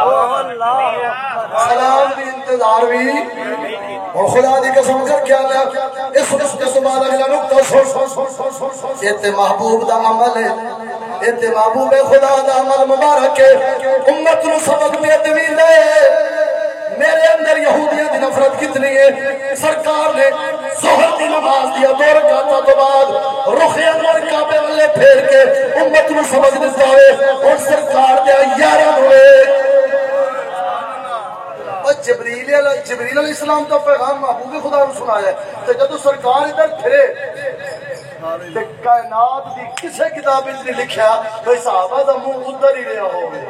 سلام بھی انتظار بھی. اور خدا دی قسم کر کے آنا اس رشتے سے بعد اگلا نقطہ سن. یہ تے محبوب دا عمل ہے. یہ تے محبوب خدا دا عمل مبارک ہے. امت نو سبق دے دے میرے اندر یہودیاں دی نفرت کتنی ہے. سرکار نے ظہر دی نماز دیا دو رکعتاں تو بعد رخ انور کعبے والے پھیر کے امت نو سبق دیتا ہے. اور سرکار دے یارہ ہوئے جبریل علیہ جبریل علیہ السلام تو پیغام محبوب خدا نے سنایا ہے. تو جب سرکار ادھر پھرے تے کائنات دی کسے کتاب وچ نہیں لکھیا بھئی صحابہ دا منہ ادھر ہی رہیا ہوے.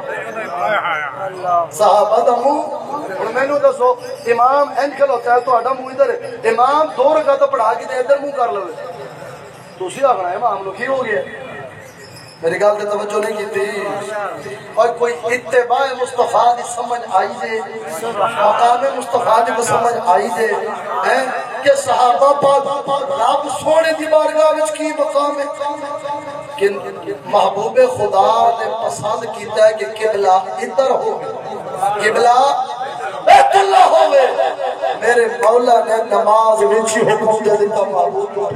صحابہ دا منہ ہن مینوں دسو امام انج کھلوتا ہے تہاڈا منہ ادھر ہے. امام دو رکعت پڑھا کے تے ادھر منہ کر لو تسی آکھنا امام نو کی ہو گیا. میری گل تے توجہ نہیں کیتی. اور کوئی اتباع مصطفیٰ دی سمجھ آئی دے مقام مصطفیٰ دی سمجھ آئی دے ہیں کہ صحابہ پاک رب سونے دی بارگاہ وچ کی مقام ہے. کہ محبوب خدا نے پسند کیتا ہے کہ قبلہ ادھر ہو قبلہ بیت اللہ ہوئے. میرے مولا نے نماز وچ حکم دے دیتا محبوب کو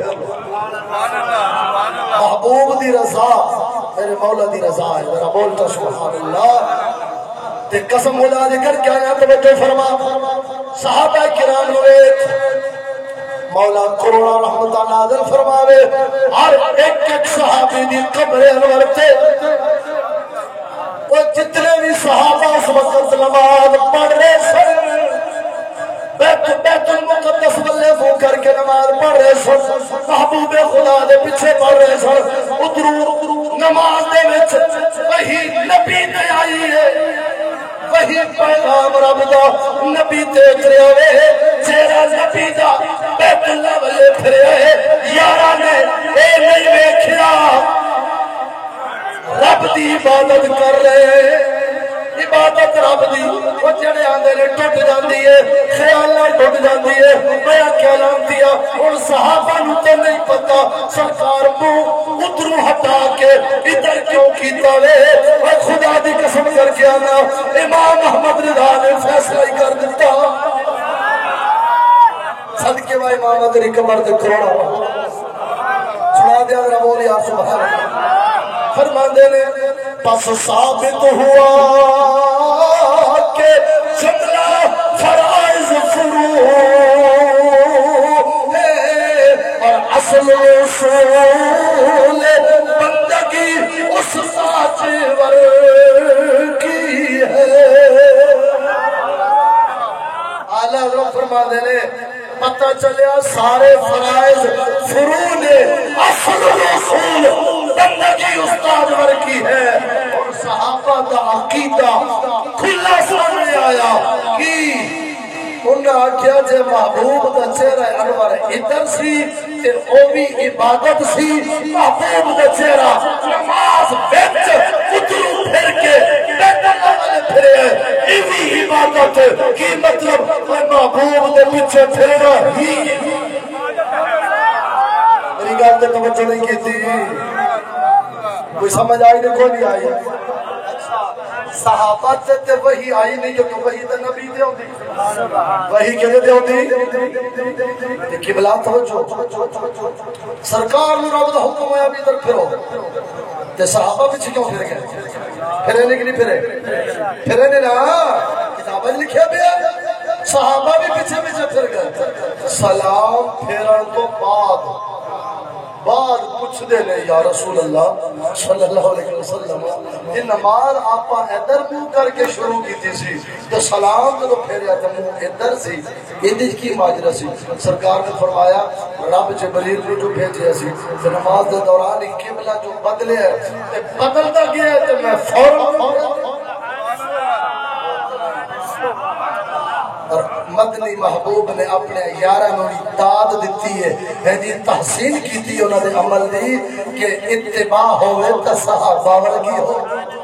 محبوب دی رضا میرے مولا دی رضا ہے. ذرا بولتا سبحان اللہ. تے قسم خدا دے کر کے آیا توجہ فرما. صحابہ کرام ہوئے مولا کروڑا رحمتہ نازل فرماوے. ہر ایک ایک صحابی دی قبر انور تے وہ جتنے بھی صحابہ اس وقت نماز پڑھ رہے سن بیت بیت المقدس والے منہ کر کے نماز پڑھ رہے سن. محبوب خدا دے پیچھے پڑھ رہے سن ادھروں نماز دے وچ وہی نبی تے آئی ہے وہی پیغام رب دا نبی تے اتریا وے جیڑا نبی دا بیت اللہ والے پھریا ہے یاراں نے اے نہیں ویکھیا رب دی عبادت کر رہے عبادت رب دی وہ جڑے آندے نے ٹوٹ جاندی ہے خیال نال ٹوٹ جاندی ہے میں کیا لانتی ہے اور صحابہ نوں تے نہیں پتہ سرکار منہ ادھروں ہٹا کے ادھر کیوں کیتا وے اور خدا دی قسم کر کے آنا امام احمد رضا نے فیصلہ ہی کر دیتا صدقے وا امام دی کمر تے کروڑا سنا دیا ذرا بول یا سبحان اللہ فرماندے نے پس ثابت ہوا کہ جملہ فرائض فروع ہے اور اصل اصول بندگی اس ذات ور کی ہے اعلیٰ حضرت فرماندے نے پتہ چلیا سارے فرائض فروع نے اصل اصول بندگی استاد ور کی ہے اور صحابہ دا عقیدہ کھلا سامنے آیا کہ انہاں آکھیا جے محبوب دا چہرہ انور ادھر سی تے او بھی عبادت سی محبوب دا چہرہ نماز وچ ادھروں پھر کے بیت اللہ والے پھرے ای بھی عبادت کی مطلب محبوب دے پیچھے پھرنا ہی میری گل تے توجہ نہیں کیتی کوئی سمجھ آئی نہیں کوئی نہیں آئی صحابہ تے وہی آئی نہیں جو وہی تے نبی تے ہوندی وہی کدے تے ہوندی تے قبلہ توجہ سرکار نوں رب دا حکم ہویا بھی ادھر پھرو تے صحابہ پیچھے کیوں پھر گئے پھرے نہیں کہ نہیں پھرے پھرے نے نا کتاباں وچ لکھیا پیا صحابہ بھی پیچھے پیچھے پھر گئے سلام پھیرن تو بعد بعد پوچھ دے لے یا رسول اللہ صلی اللہ علیہ وسلم یہ نماز آپا ادھر منہ کر کے شروع کی تھی سی تو سلام تو پھیریا تو منہ ادھر سی ادھر کی ماجرہ سی سرکار نے فرمایا رب جبریل کو جو بھیجے سی تو نماز دے دوران ہی قبلہ جو بدلے ہے بدلتا گیا ہے تو میں فوراً اور مدنی محبوب نے اپنے یارہ نوری داد دیتی ہے یعنی تحسین کی تھی انہوں نے عمل دی کہ اتباع ہوئے تا صحابہ ورگی ہو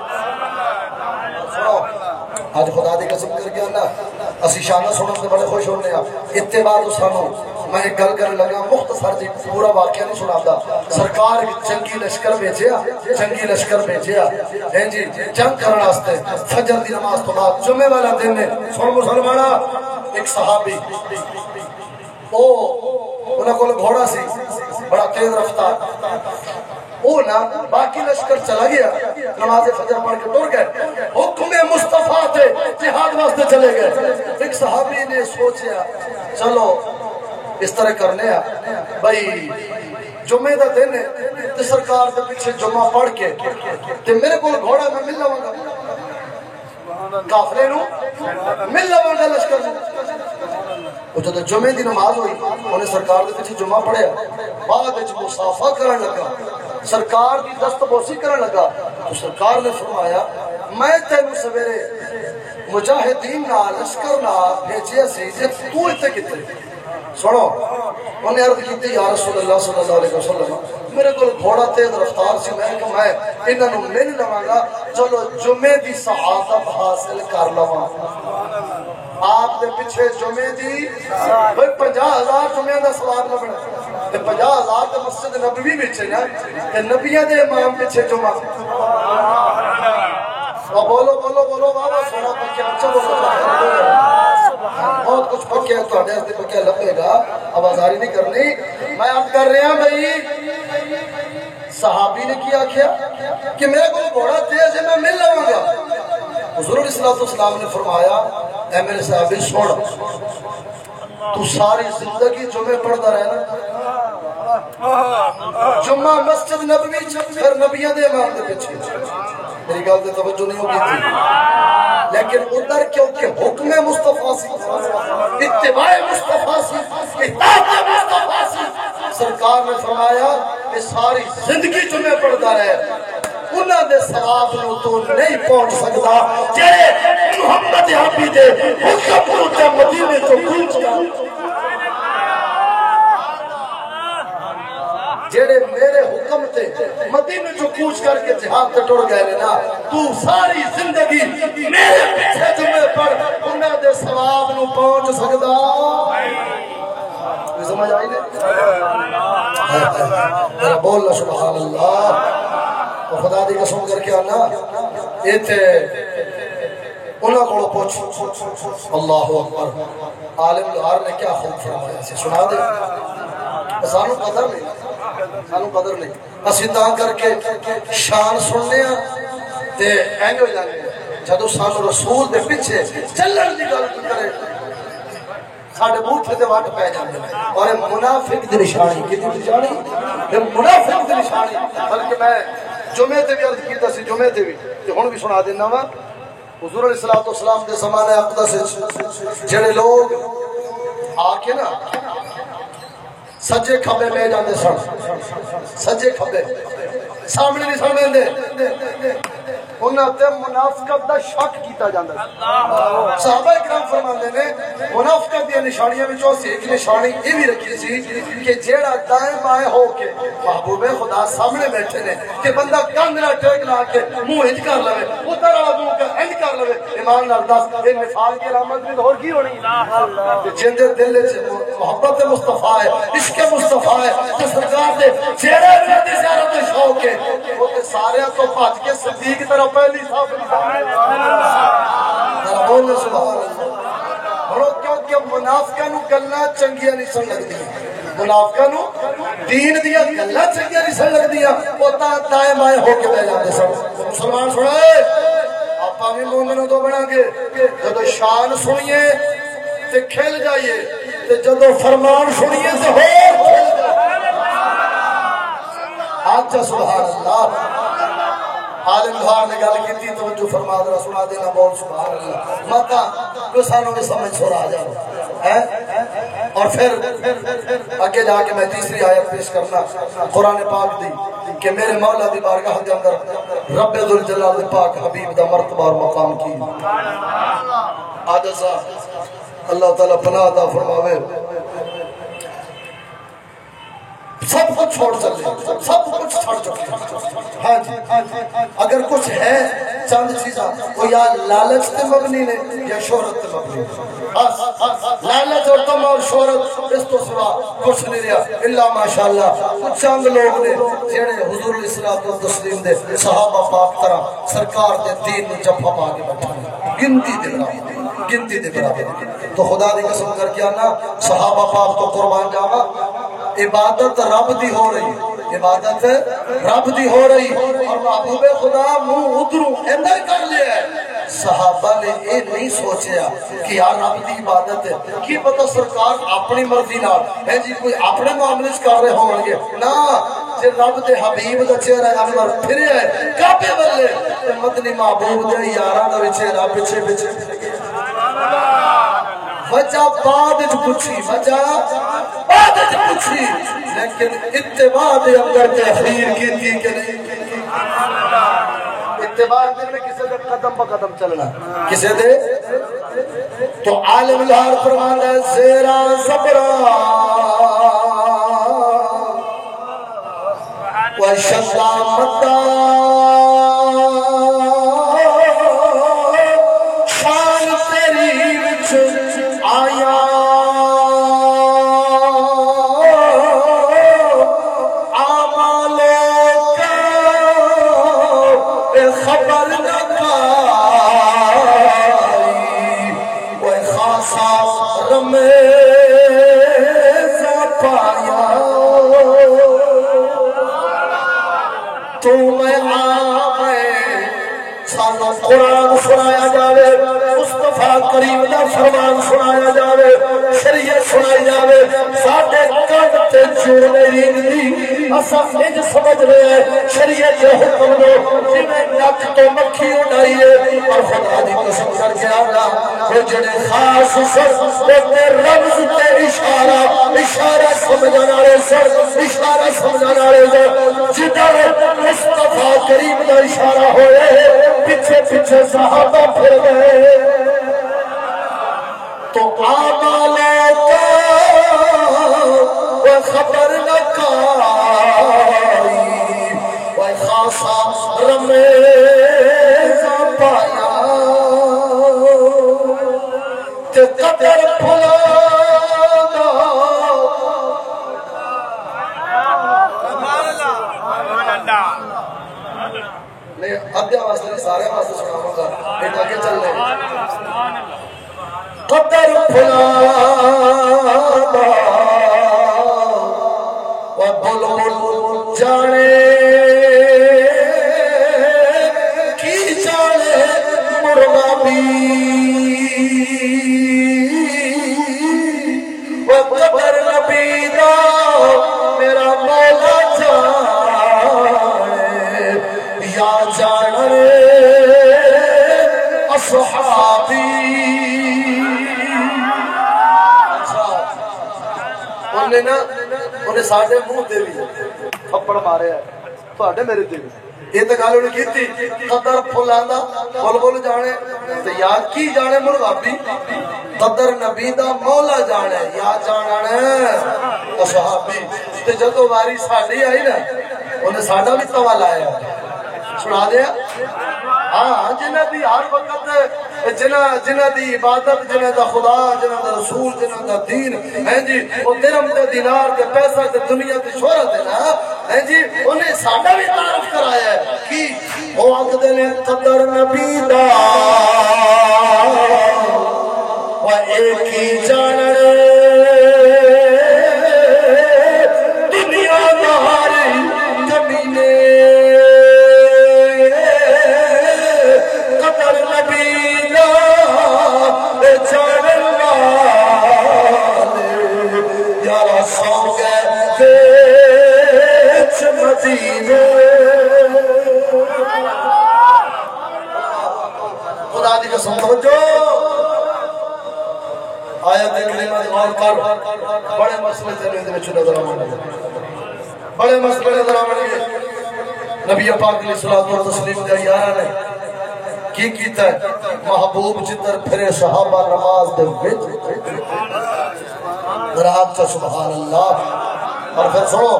سنو آج خدا دی قسم کر گیا نا اسی شانہ سنوں سے بڑے خوش ہونے ہیں اتباع تو سنو میں ایک گل کر لگا مختصر جی پورا واقعہ نہیں سنا دا سرکار جنگی لشکر بھیجیا جنگی لشکر بھیجیا ہیں جی جنگ کرنا واسطے فجر دی نماز تو بعد جمعے والا دن نے سن مسلمانہ ایک صحابی او انہاں کول گھوڑا سی بڑا تیز رفتار او نا باقی لشکر چلا گیا نماز فجر پڑھ کے ٹر گئے حکم مصطفیٰ تھے جہاد واسطے چلے گئے ایک صحابی نے سوچیا چلو اس طرح کرنے ہیں بھائی جمعہ دا دن ہے تے سرکار دے پیچھے جمعہ پڑھ کے تے میرے کو گھوڑا میں مل لواں گا کافرے نو مل لواں گا لشکر نو وہ جب جمعہ دی نماز ہوئی انہیں سرکار دے پیچھے جمعہ پڑھیا بعد وچ مصافحہ کرن لگا سرکار دی دست بوسی کرن لگا تو سرکار نے فرمایا میں تینوں سویرے مجاہدین نال لشکر نال بھیجیا سی تے تو ایتھے کتے سنو انہیں عرض کیتی یا رسول اللہ صلی اللہ علیہ وسلم میرے کو گھوڑا تیز رفتار سے میں کہ میں انہاں نوں مل لواں گا چلو جمعے دی سعادت حاصل کر لواں آپ دے پیچھے جمعے دی بھئی پنجاہ ہزار جمعے دا ثواب نہ بنے تے پنجاہ ہزار تے مسجد نبوی وچ نا تے نبیاں دے امام پیچھے جمعہ بولو بولو بولو بابا سونا پکیا اچھا بولو بہت کچھ پکیا تو ہڈے سے پکیا لگے گا آوازاری نہیں کرنی میں اب کر رہا بھائی صحابی نے کیا کیا کہ میرے کو گھوڑا تیز ہے میں مل لوں گا حضور علیہ السلام نے فرمایا اے میرے صحابی سن تو ساری زندگی جمعے پڑھتا رہنا جمعہ مسجد نبوی پھر نبیوں دے امام دے پیچھے میری گل تے توجہ نہیں ہوگی تھی لیکن ادھر کیونکہ حکم مصطفیٰ سی اتباع مصطفیٰ سی اطاعت مصطفیٰ سی سرکار نے فرمایا کہ ساری زندگی جمعے پڑھتا رہے انہاں دے ثواب نو تو نہیں پہنچ سکتا جڑے محمد عربی دے حکم نو تے مدینے تو کوچ کر جڑے میرے حکم تے مدینے جو کوچ کر کے جہاد تے ٹر گئے نا تو ساری زندگی میرے پیچھے جمعے پڑھ انہاں دے ثواب نو پہنچ سکدا نہیں سمجھ آئی نہیں میرا بولنا سبحان اللہ تو خدا دی قسم کر کے آنا ایتھے انہاں کو پوچھ اللہ اکبر عالم لہار نے کیا خوب فرمایا سے سنا دے سانو قدر نہیں سانو قدر نہیں اسی تاں کر کے شان سننے ہیں تے اینج ہو جانے جدو سانو رسول دے پیچھے چلن دی گل کرے ساڑھے بوٹھے دے واٹ پہ جاندے ہیں اور منافق دی نشانی کتنی نشانی یہ منافق دی نشانی بلکہ میں جمعے تے بھی عرض کیتا سی جمعے تے بھی تے ہن بھی سنا دینا وا حضور علیہ الصلوۃ والسلام دے زمانے اقدس جڑے لوگ آ کے نا سجے کھبے میں جاندے سن سجے کھبے سامنے نہیں سن ویندے انہاں تے منافقت دا شک کیتا جاندا صحابہ کرام فرماندے نے منافقت دی نشانیاں وچوں سے ایک نشانی یہ بھی رکھی سی کہ جیڑا دائیں بائیں ہو کے محبوب خدا سامنے بیٹھے نے کہ بندہ کندھ نہ ٹیک لا کے منہ ہج کر لوے ادھر والا منہ کا ہج کر لوے ایمان نال دس یہ نفاق کی علامت نہیں اور کی ہونی تے جندے دل وچ محبت مصطفی ہے عشق مصطفی ہے تے سرکار دے جیڑے بھی زیارت دا شوق ہے وہ تے سارے تو بھج کے صدیق طرح پہلی صاحب بولو سبحان اللہ بڑو کیونکہ منافقہ نو گلاں چنگیاں نہیں سن لگدی منافقہ نو دین دیا گلاں چنگیاں نہیں سن لگدی او تا دائیں بائیں ہو کے بیٹھ جاندے سن مسلمان سنائے آپا بھی مومنوں تو بنا کے جدو شان سنیے تے کھل جائیے تے جدو فرمان سنیے تے ہو کھل جائیے آج سبحان اللہ عالم دھار نے گل کی تھی توجہ فرما ذرا سنا دینا بول سبحان اللہ ماتا جو سانوں میں سمجھ سو رہا جاؤ اور پھر آگے جا کے میں تیسری آیت پیش کرنا قرآن پاک دی کہ میرے مولا دی بارگاہ کے اندر رب ذوالجلال پاک حبیب دا مرتبہ اور مقام کی آجزا اللہ تعالیٰ پناہ عطا فرماوے سب کچھ چھوڑ سکتے سب کچھ چھوڑ چکے ہاں جی اگر کچھ ہے چند چیزاں وہ یا لالچ تے مبنی نے یا شہرت تے مبنی لالچ اور تم اور شہرت اس تو سوا کچھ نہیں رہا اللہ ماشاءاللہ کچھ چند لوگ نے جڑے حضور علیہ الصلوۃ والتسلیم دے صحابہ پاک طرح سرکار دے دین نو جفا پا کے بیٹھے گنتی دے برابر گنتی دے برابر تو خدا دی قسم کر کے آنا صحابہ پاک تو قربان جاوا عبادت رب دی ہو رہی عبادت رب دی ہو رہی اور محبوب خدا منہ ادھروں اندر کر لیا ہے صحابہ نے یہ نہیں سوچیا کہ یار رب دی عبادت ہے کی پتہ سرکار اپنی مرضی نال ہے جی کوئی اپنے معاملے کر رہے ہوں گے نا جے رب دے حبیب دا چہرہ انور پھرے ہے کعبے والے تے مدنی محبوب دے یاراں دا چہرہ پیچھے پیچھے وجہ بعد جو پوچھی وجہ بعد جو پوچھی لیکن اتباع دے اندر تحریر کی تھی کہ نہیں اتباع دے میں کسے دے قدم با قدم چلنا کسے دے تو عالم الہار فرمان ہے زیرا زبرا وشدہ مدہ شان تیری وچ آیا آمال کا خبر نہ پائی وہ خاصا رمیزہ پایا تو میں آمیں سانو قرآن سنایا جاوے مصطفیٰ کریم دا فرمان سنایا جاوے شریعت سنائی جاوے ساڑھے کانتے چونے رینگی اسا انج سمجھ رہے ہیں شریعت حکم دو جنہیں نک تو مکھی اڑائیے اور خدا دی قسم کر کے آنا وہ جڑے خاص سر تے رمز تے اشارہ اشارہ سمجھن والے سر اشارہ سمجھن والے سر جدھر مصطفیٰ کریم دا اشارہ ہوئے پیچھے پیچھے صحابہ پھر گئے تو آمالے کا وہ خبر نہ کاری وہ خاصا رمیزہ پایا تے قدر پھلانا نہیں ادھیا واسطے سارے واسطے سناواں گا ایک آگے چل رہے قدر پھلانا و بلبل جانے کی جانے مرغا بھی و قدر نبی دا میرا مولا جانے یا جانے اصحابی انہیں نا انہیں ساڑھے منہ دے بھی تھپڑ مارے ہیں تھوڑے میرے دے بھی یہ تو گل انہیں کی تھی قدر پھلانا بول بول جانے تو یا کی جانے مرغابی قدر نبی دا مولا جانے یا جانے اصحابی تو جدو باری ساڑھی آئی نا انہیں ساڑھا بھی توال آیا سنا دیا ہاں جنہ دی ہر وقت جنہ جنہ دی عبادت جنہ دا خدا جنہ دا رسول جنہ دا دین ہیں جی وہ درم دے دینار دے پیسہ دے دنیا دی شہرت ہے نا ہیں جی انہیں ساڑھا بھی تعارف کرایا ہے کہ وہ عقد نے قدر نبی دا وہ ایک ہی جانے دنیا داری زمینے خدا دی قسم توجہ آیت کریمہ غور کر بڑے مسئلے تیرے دے وچ نظر آوندے بڑے مسئلے نظر آوندے نبی پاک علیہ الصلوۃ والتسلیم دے یاراں نے کی کیتا ہے محبوب جدر پھرے صحابہ نماز دے وچ رات کا سبحان اللہ اور پھر سنو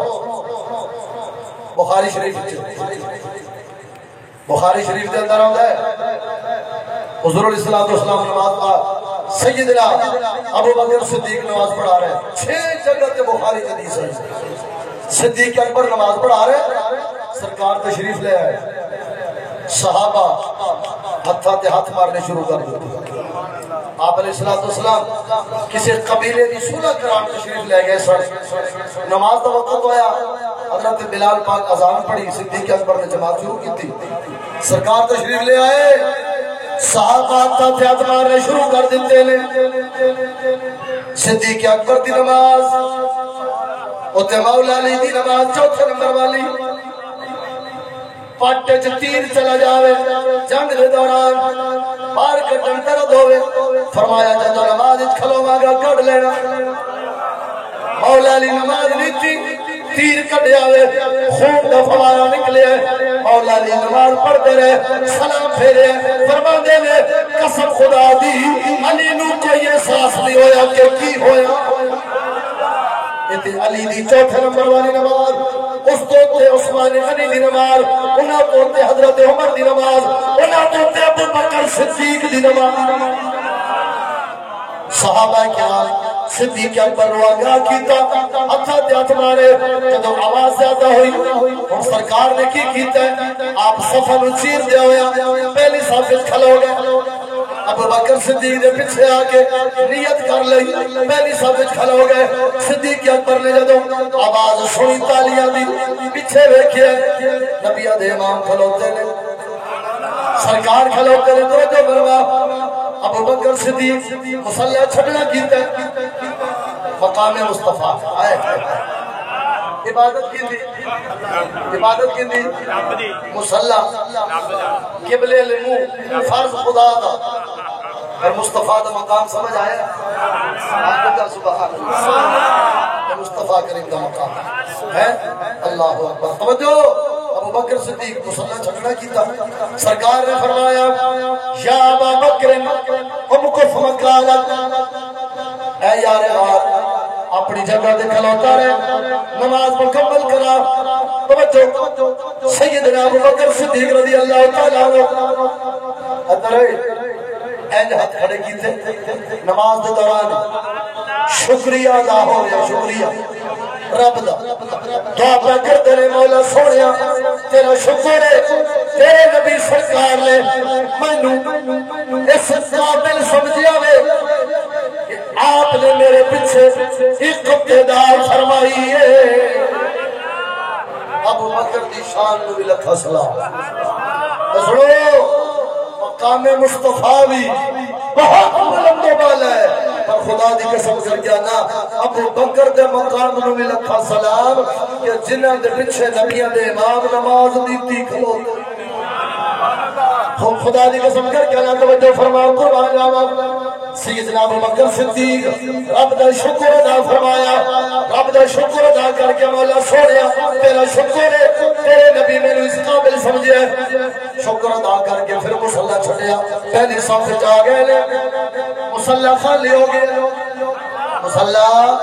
بخاری شریف بخاری شریف کے اندر آتا ہے حضور علیہ الصلوۃ والسلام نماز کا سیدنا ابو بکر صدیق نماز پڑھا رہے ہیں چھ جگہ تے بخاری کی حدیث ہے صدیق اکبر نماز پڑھا رہے ہیں سرکار تشریف لے آئے صحابہ ہتھا تے ہاتھ مارنے شروع کر دیتے آپ علیہ الصلوۃ والسلام کسی قبیلے کی صلح کران تشریف لے گئے سر نماز کا وقت ہویا حضرت بلال پاک اذان پڑھی صدیق اکبر نے جماعت شروع کی تھی سرکار تشریف لے آئے صحابہ ہاتھ ہاتھ مارنے شروع کر دیتے ہیں صدیق اکبر دی نماز اوتے مولا علی دی نماز چوتھے نمبر والی پاٹے چ تیر چلا جاوے جنگ دے دوران بار کٹن درد ہوئے فرمایا جدو نماز کھلواں گا کڈ لینا مولا علی نماز نہیں تھی تیر کٹ جاوے خون دا فوارا نکلے مولا علی نماز پڑھتے رہے سلام پھیرے فرماندے نے قسم خدا دی علی نو کوئی احساس نہیں ہویا کہ کی ہویا علی دی چوتھے نمبر والی نماز اس تو تے عثمان غنی دی نماز انہاں تو تے حضرت عمر دی نماز انہاں تو تے ابو بکر صدیق دی نماز صحابہ کرام صدیق اکبر نو آگاہ کیتا ہتھا تے ہاتھ مارے جدوں آواز زیادہ ہوئی ہن سرکار نے کی کیتا ہے آپ صفا نو چیر دیا ہویا پہلی صف وچ کھلو گئے ابو بکر صدیق دے پیچھے آ کے نیت کر لئی پہلی صف وچ کھلو گئے صدیق اکبر نے جدوں آواز سنی تالیاں دی پیچھے ویکھیا نبی دے امام کھلوتے نے سرکار کھلوتے نے توجہ فرما ابو بکر صدیق مصلی چھڈنا کیتا مقام مصطفیٰ آئے عبادت کی دی عبادت کی دی مصلی قبلے لمو فرض خدا دا اور مصطفیٰ دا مقام سمجھ آیا سبحان اللہ مصطفیٰ کریم دا مقام ہے اللہ اکبر توجہ ابو بکر صدیق مصلی چھڑنا کیتا سرکار نے فرمایا یا ابا بکر امکف مکالت اے یار غار اپنی جگہ دے کھلوتا رہے نماز مکمل کرا توجہ سیدنا ابو بکر صدیق رضی اللہ تعالیٰ عنہ ادھر اینج ہاتھ کھڑے کی تھے نماز دے دوران شکریہ ادا ہو رہا شکریہ رب دا دعا پہ کرتے رہے مولا سونیا تیرا شکر ہے تیرے نبی سرکار نے مینوں اس قابل سمجھیا وے آپ نے میرے پیچھے ایک ابتدار فرمائی ہے ابو بکر دی شان نو بھی لکھا سلام سنو مقام مصطفیٰ بھی بہت بلند و بالا ہے پر خدا دی قسم کر کے نا ابو بکر دے مقام نو بھی لکھا سلام کہ جنہاں دے پیچھے نبیاں دے امام نماز دیتی کھلوتے خدا دی قسم کر کے نا توجہ فرماؤ قربان جاوا سیدنا ابو بکر صدیق رب دا شکر ادا فرمایا رب دا شکر ادا کر کے مولا سونیا تیرا شکر ہے تیرے نبی میں اس قابل سمجھے شکر ادا کر کے پھر مصلی چھڑیا پہلی صف جا گئے مصلی خالی ہو گئے مصلی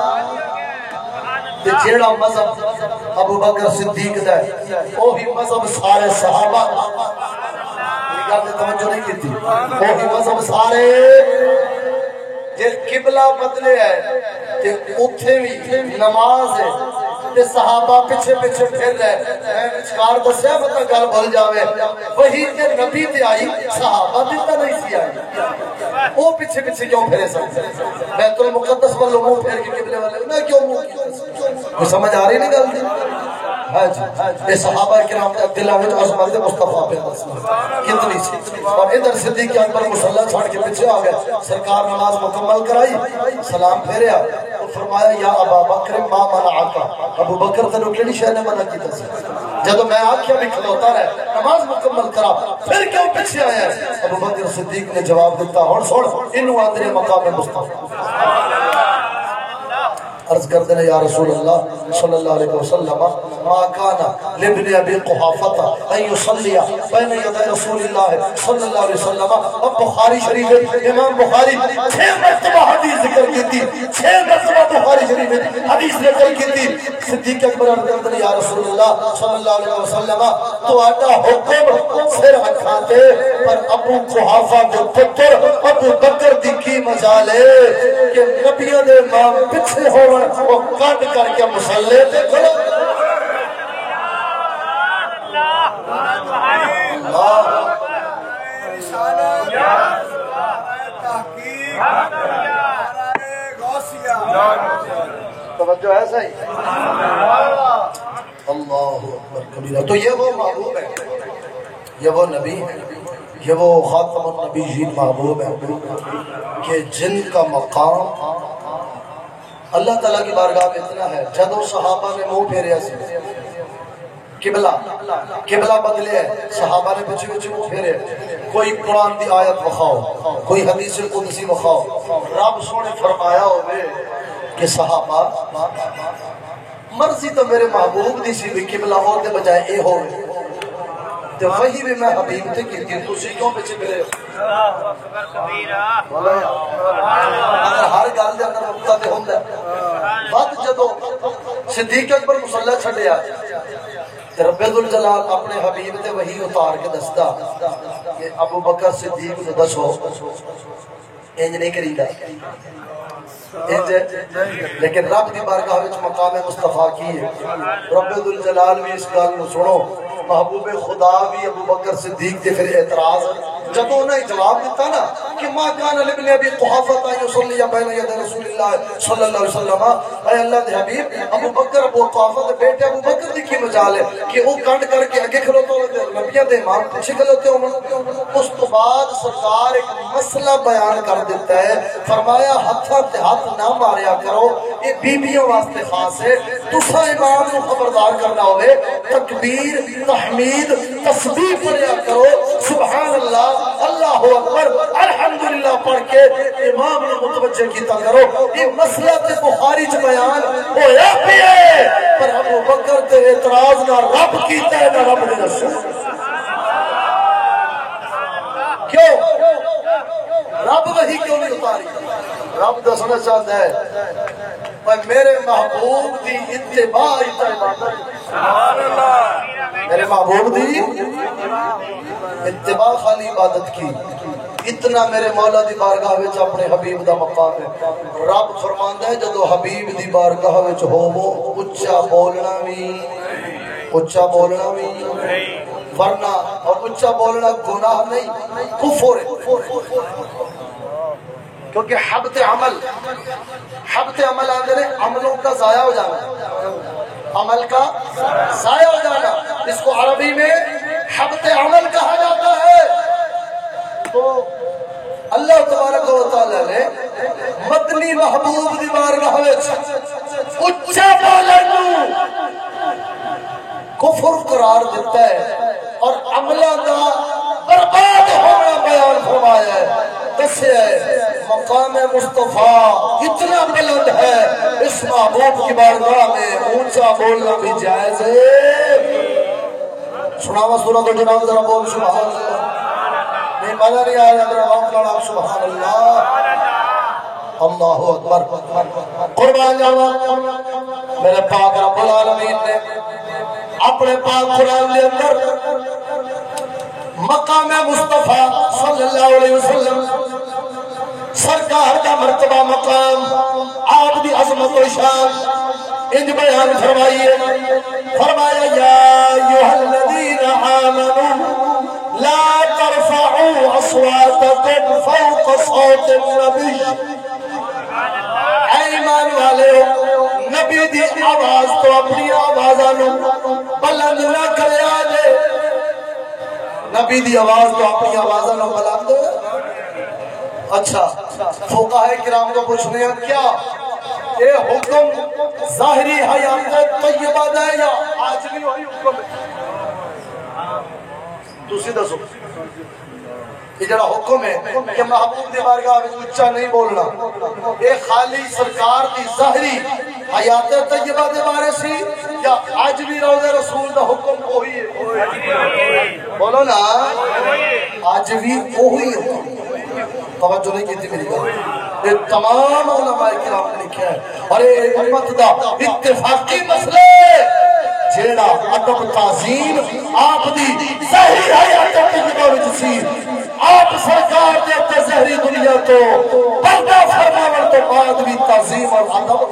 تے جیڑا مذہب ابو بکر صدیق دا ہے وہی مذہب سارے صحابہ گل توجہ نہیں کی تھی وہی مذہب سارے جے قبلہ بدلے ہے تے اوتھے بھی نماز ہے تے صحابہ پیچھے پیچھے پھر رہے میں وچکار دسیا متا گل بھول جاوے وہی تے نبی تے آئی صحابہ تے تے نہیں سی آئی وہ پیچھے پیچھے کیوں پھرے سب بیت المقدس والوں منہ پھیر کے قبلے والے میں کیوں منہ کی سمجھ آ رہی نہیں گل دی ہاں جی یہ صحابہ کرام دے دلاں وچ عظمت مصطفیٰ پہ کتنی سی اور ادھر صدیق اکبر مصلی چھوڑ کے پیچھے آ گئے سرکار نماز مکمل کرائی سلام پھیریا تو فرمایا یا ابا بکر ما منعک ابو بکر تینوں کیڑی شے نے منع کیتا سی جدوں میں آکھیا بھی کھلوتا رہے نماز مکمل کرا پھر کیوں پیچھے آیا ابو بکر صدیق نے جواب دیتا ہن سن اینو آندے مقام مصطفیٰ عرض کر دینا یا رسول اللہ صلی اللہ علیہ وسلم ما کانا لابن ابی قحافہ ان یصلی بین یدی رسول اللہ صلی اللہ علیہ وسلم اب بخاری شریف امام بخاری چھ مرتبہ حدیث ذکر کی تھی چھ مرتبہ بخاری شریف حدیث ذکر کی تھی صدیق اکبر عرض کر دینا یا رسول اللہ صلی اللہ علیہ وسلم تو آٹا حکم سر اکھاتے پر ابو قحافہ کے پتر ابو بکر دی کی مجال ہے کہ نبیوں دے امام پیچھے ہو وہ کٹ کر کے مصلی تے کھڑو توجہ ہے صحیح اللہ اکبر کبیرہ تو یہ وہ محبوب ہے یہ وہ نبی ہے یہ وہ خاتم النبیین محبوب ہے کہ جن کا مقام اللہ تعالیٰ کی بارگاہ میں اتنا ہے جدو صحابہ نے منہ پھیریا سی قبلہ قبلہ بدلے ہے صحابہ نے پچھے پچھے منہ پھیرے کوئی قرآن دی آیت وخاؤ کوئی حدیث قدسی وخاؤ رب سونے فرمایا ہوئے کہ صحابہ مرضی تو میرے محبوب دی سی بھی قبلہ ہو دے بجائے اے ہو تو وہی بھی میں حبیب تھے کہ تو سیکھوں پچھے پھرے اگر ہر گال دے اندر مقتہ دے ہوں دے بعد جدو صدیق اکبر مصلی چھڑیا رب الجلال اپنے حبیب تے وہی اتار کے دستا کہ ابو بکر صدیق کو دسو انج نہیں کری دا لیکن رب دی بارگاہ وچ مقام مصطفیٰ کی ہے رب الجلال بھی اس گل نو سنو محبوب خدا بھی ابو بکر صدیق دے پھر اعتراض جب انہوں نے جواب دیتا نا کہ ما کان لابن ابی قحافہ ان یصلی بین یدی رسول اللہ صلی اللہ علیہ وسلم اے اللہ دے حبیب ابو بکر ابو قحافہ دے بیٹے ابو بکر دی کی مجال ہے کہ وہ کنڈ کر کے اگے کھلوتے ہوتے نبیوں دے امام پیچھے کھلوتے ہوں اس تو بعد سرکار ایک مسئلہ بیان کر دیتا ہے فرمایا ہتھاں تے ہاتھ نہ ماریا کرو یہ بیبیوں واسطے خاص ہے تسا امام کو خبردار کرنا ہوئے تکبیر تحمید تسبیح پڑھیا کرو سبحان اللہ اللہ اللہ اکبر الحمدللہ پڑھ کے امام نے متوجہ کیتا کرو یہ مسئلہ تے بخاری چ بیان ہویا پیا ہے پر ابو بکر تے اعتراض نہ رب کیتا ہے نہ رب دے رسول کیوں رب وہی کیوں نہیں اتاری رب دسنا چاہتا ہے پر میرے محبوب دی اتباع عبادت سبحان اللہ میرے محبوب دی اتباع خالی عبادت کی اتنا میرے مولا دی بارگاہ وچ اپنے حبیب دا مقام ہے رب فرماندا ہے جدو حبیب دی بارگاہ وچ ہوو اچا بولنا بھی اچا بولنا بھی ورنہ اور اچا بولنا گناہ نہیں کفر ہے کیونکہ حبت عمل حبت عمل آدھے عملوں کا ضائع ہو جانا عمل کا ضائع ہو جانا اس کو عربی میں حبت عمل کہا جاتا ہے تو اللہ تبارک و تعالی نے مدنی محبوب دی بارگاہ وچ اچا بولن کفر قرار دیتا ہے اور عملوں کا برباد ہونا بیان فرمایا ہے دسیا ہے مقام مصطفیٰ اتنا بلند ہے اس محبوب کی بارگاہ میں اونچا بولنا بھی جائز ہے سناوا سورۃ الجنان ذرا بول سبحان اللہ نہیں مزہ نہیں آیا ذرا غم کرنا سبحان اللہ اللہ اکبر قربان جاواں میرے پاک رب العالمین نے اپنے پاک قرآن کے اندر مقام مصطفیٰ صلی اللہ علیہ وسلم سرکار کا مرتبہ مقام آپ دی عظمت و شان انج بیان فرمائیے فرمایا یا ایھا الذین آمنوا لا ترفعوا اصواتکم فوق صوت النبی اے ایمان والے نبی دی آواز تو اپنی آوازاں بلند نہ کریا جے نبی دی آواز تو اپنی آوازاں بلند اچھا فقہاء کرام کو پوچھنے ہیں کیا یہ حکم ظاہری حیات طیبہ ہے یا آج بھی وہی حکم ہے دوسری دسو یہ جڑا حکم ہے کہ محبوب دی بارگاہ وچ اونچا نہیں بولنا یہ خالی سرکار دی ظاہری حیات طیبہ دے بارے سی یا آج بھی روضہ رسول دا حکم وہی ہے بولو نا آج بھی وہی حکم توجہ نہیں کی تھی میری گل یہ تمام علماء کرام نے لکھا ہے اور یہ امت دا اتفاقی مسئلہ جیڑا ادب تعظیم آپ دی ظاہری حیات طیبہ وچ سی آپ سرکار دے تے ظاہری دنیا تو پردہ فرماون تو بعد بھی تعظیم اور ادب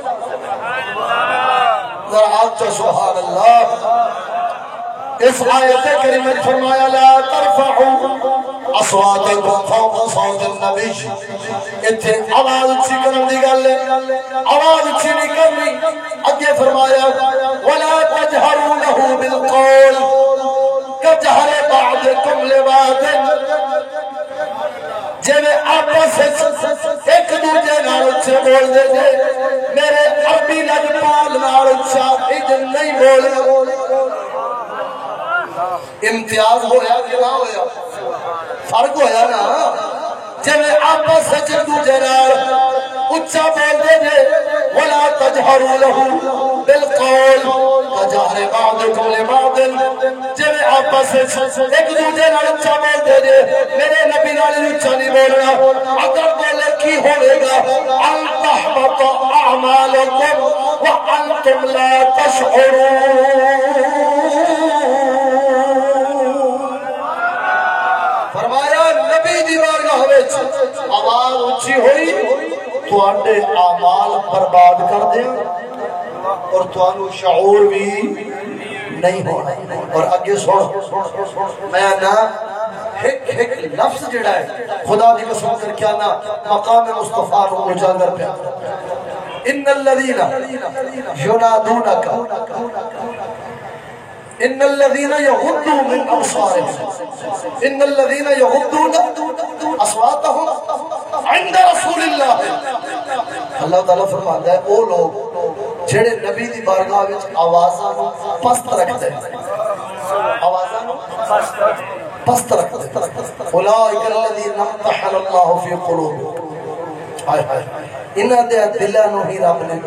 ذرا آج تو سبحان اللہ اس آیت کریمہ نے فرمایا لا ترفعوا اصواتکم فوق صوت النبی اتھے آواز اچھی کرن دی گل آواز اچھی نہیں کرنی اگے فرمایا ولا تجہروا له بالقول کجہر بعضکم لبعض جویں آپس ایک دوجے نال اچھے بول دے جے میرے عربی لجپال نال اچھا ادھر نہیں بولے امتیاز ہویا کہ نہ ہویا فرق ہویا نا جب آپس سچ دوجے نال اچھا بول دے جے ولا تجہروا له بالقول کجہر بعضکم لبعض جب آپس ایک دوجے نال اچھا بول دے جے میرے نبی نال اچھا نہیں بولنا اگر بولے کی ہوئے گا ان تحبط اعمالکم وانتم لا تشعرون آواز اچھی ہوئی تو آنڈے اعمال برباد کر دیں اور تو آنو شعور بھی نہیں ہونا اور آگے سوڑ میں نا ایک ایک لفظ جڑا ہے خدا دی قسم کر کیا نا مقام مصطفیٰ رو اجاگر پہ ان الذین ینادونک ان الذين يغضون من ابصارهم ان الذين يغضون اصواتهم عند رسول الله اللہ تعالی فرماتا ہے وہ لوگ جڑے نبی دی بارگاہ وچ آوازاں نو پست رکھتے ہیں آوازاں نو پست رکھتے ہیں اولئک الذین امتحن اللہ فی قلوبہم، ہائے ہائے انہاں دے دلاں نوں ہی رب نے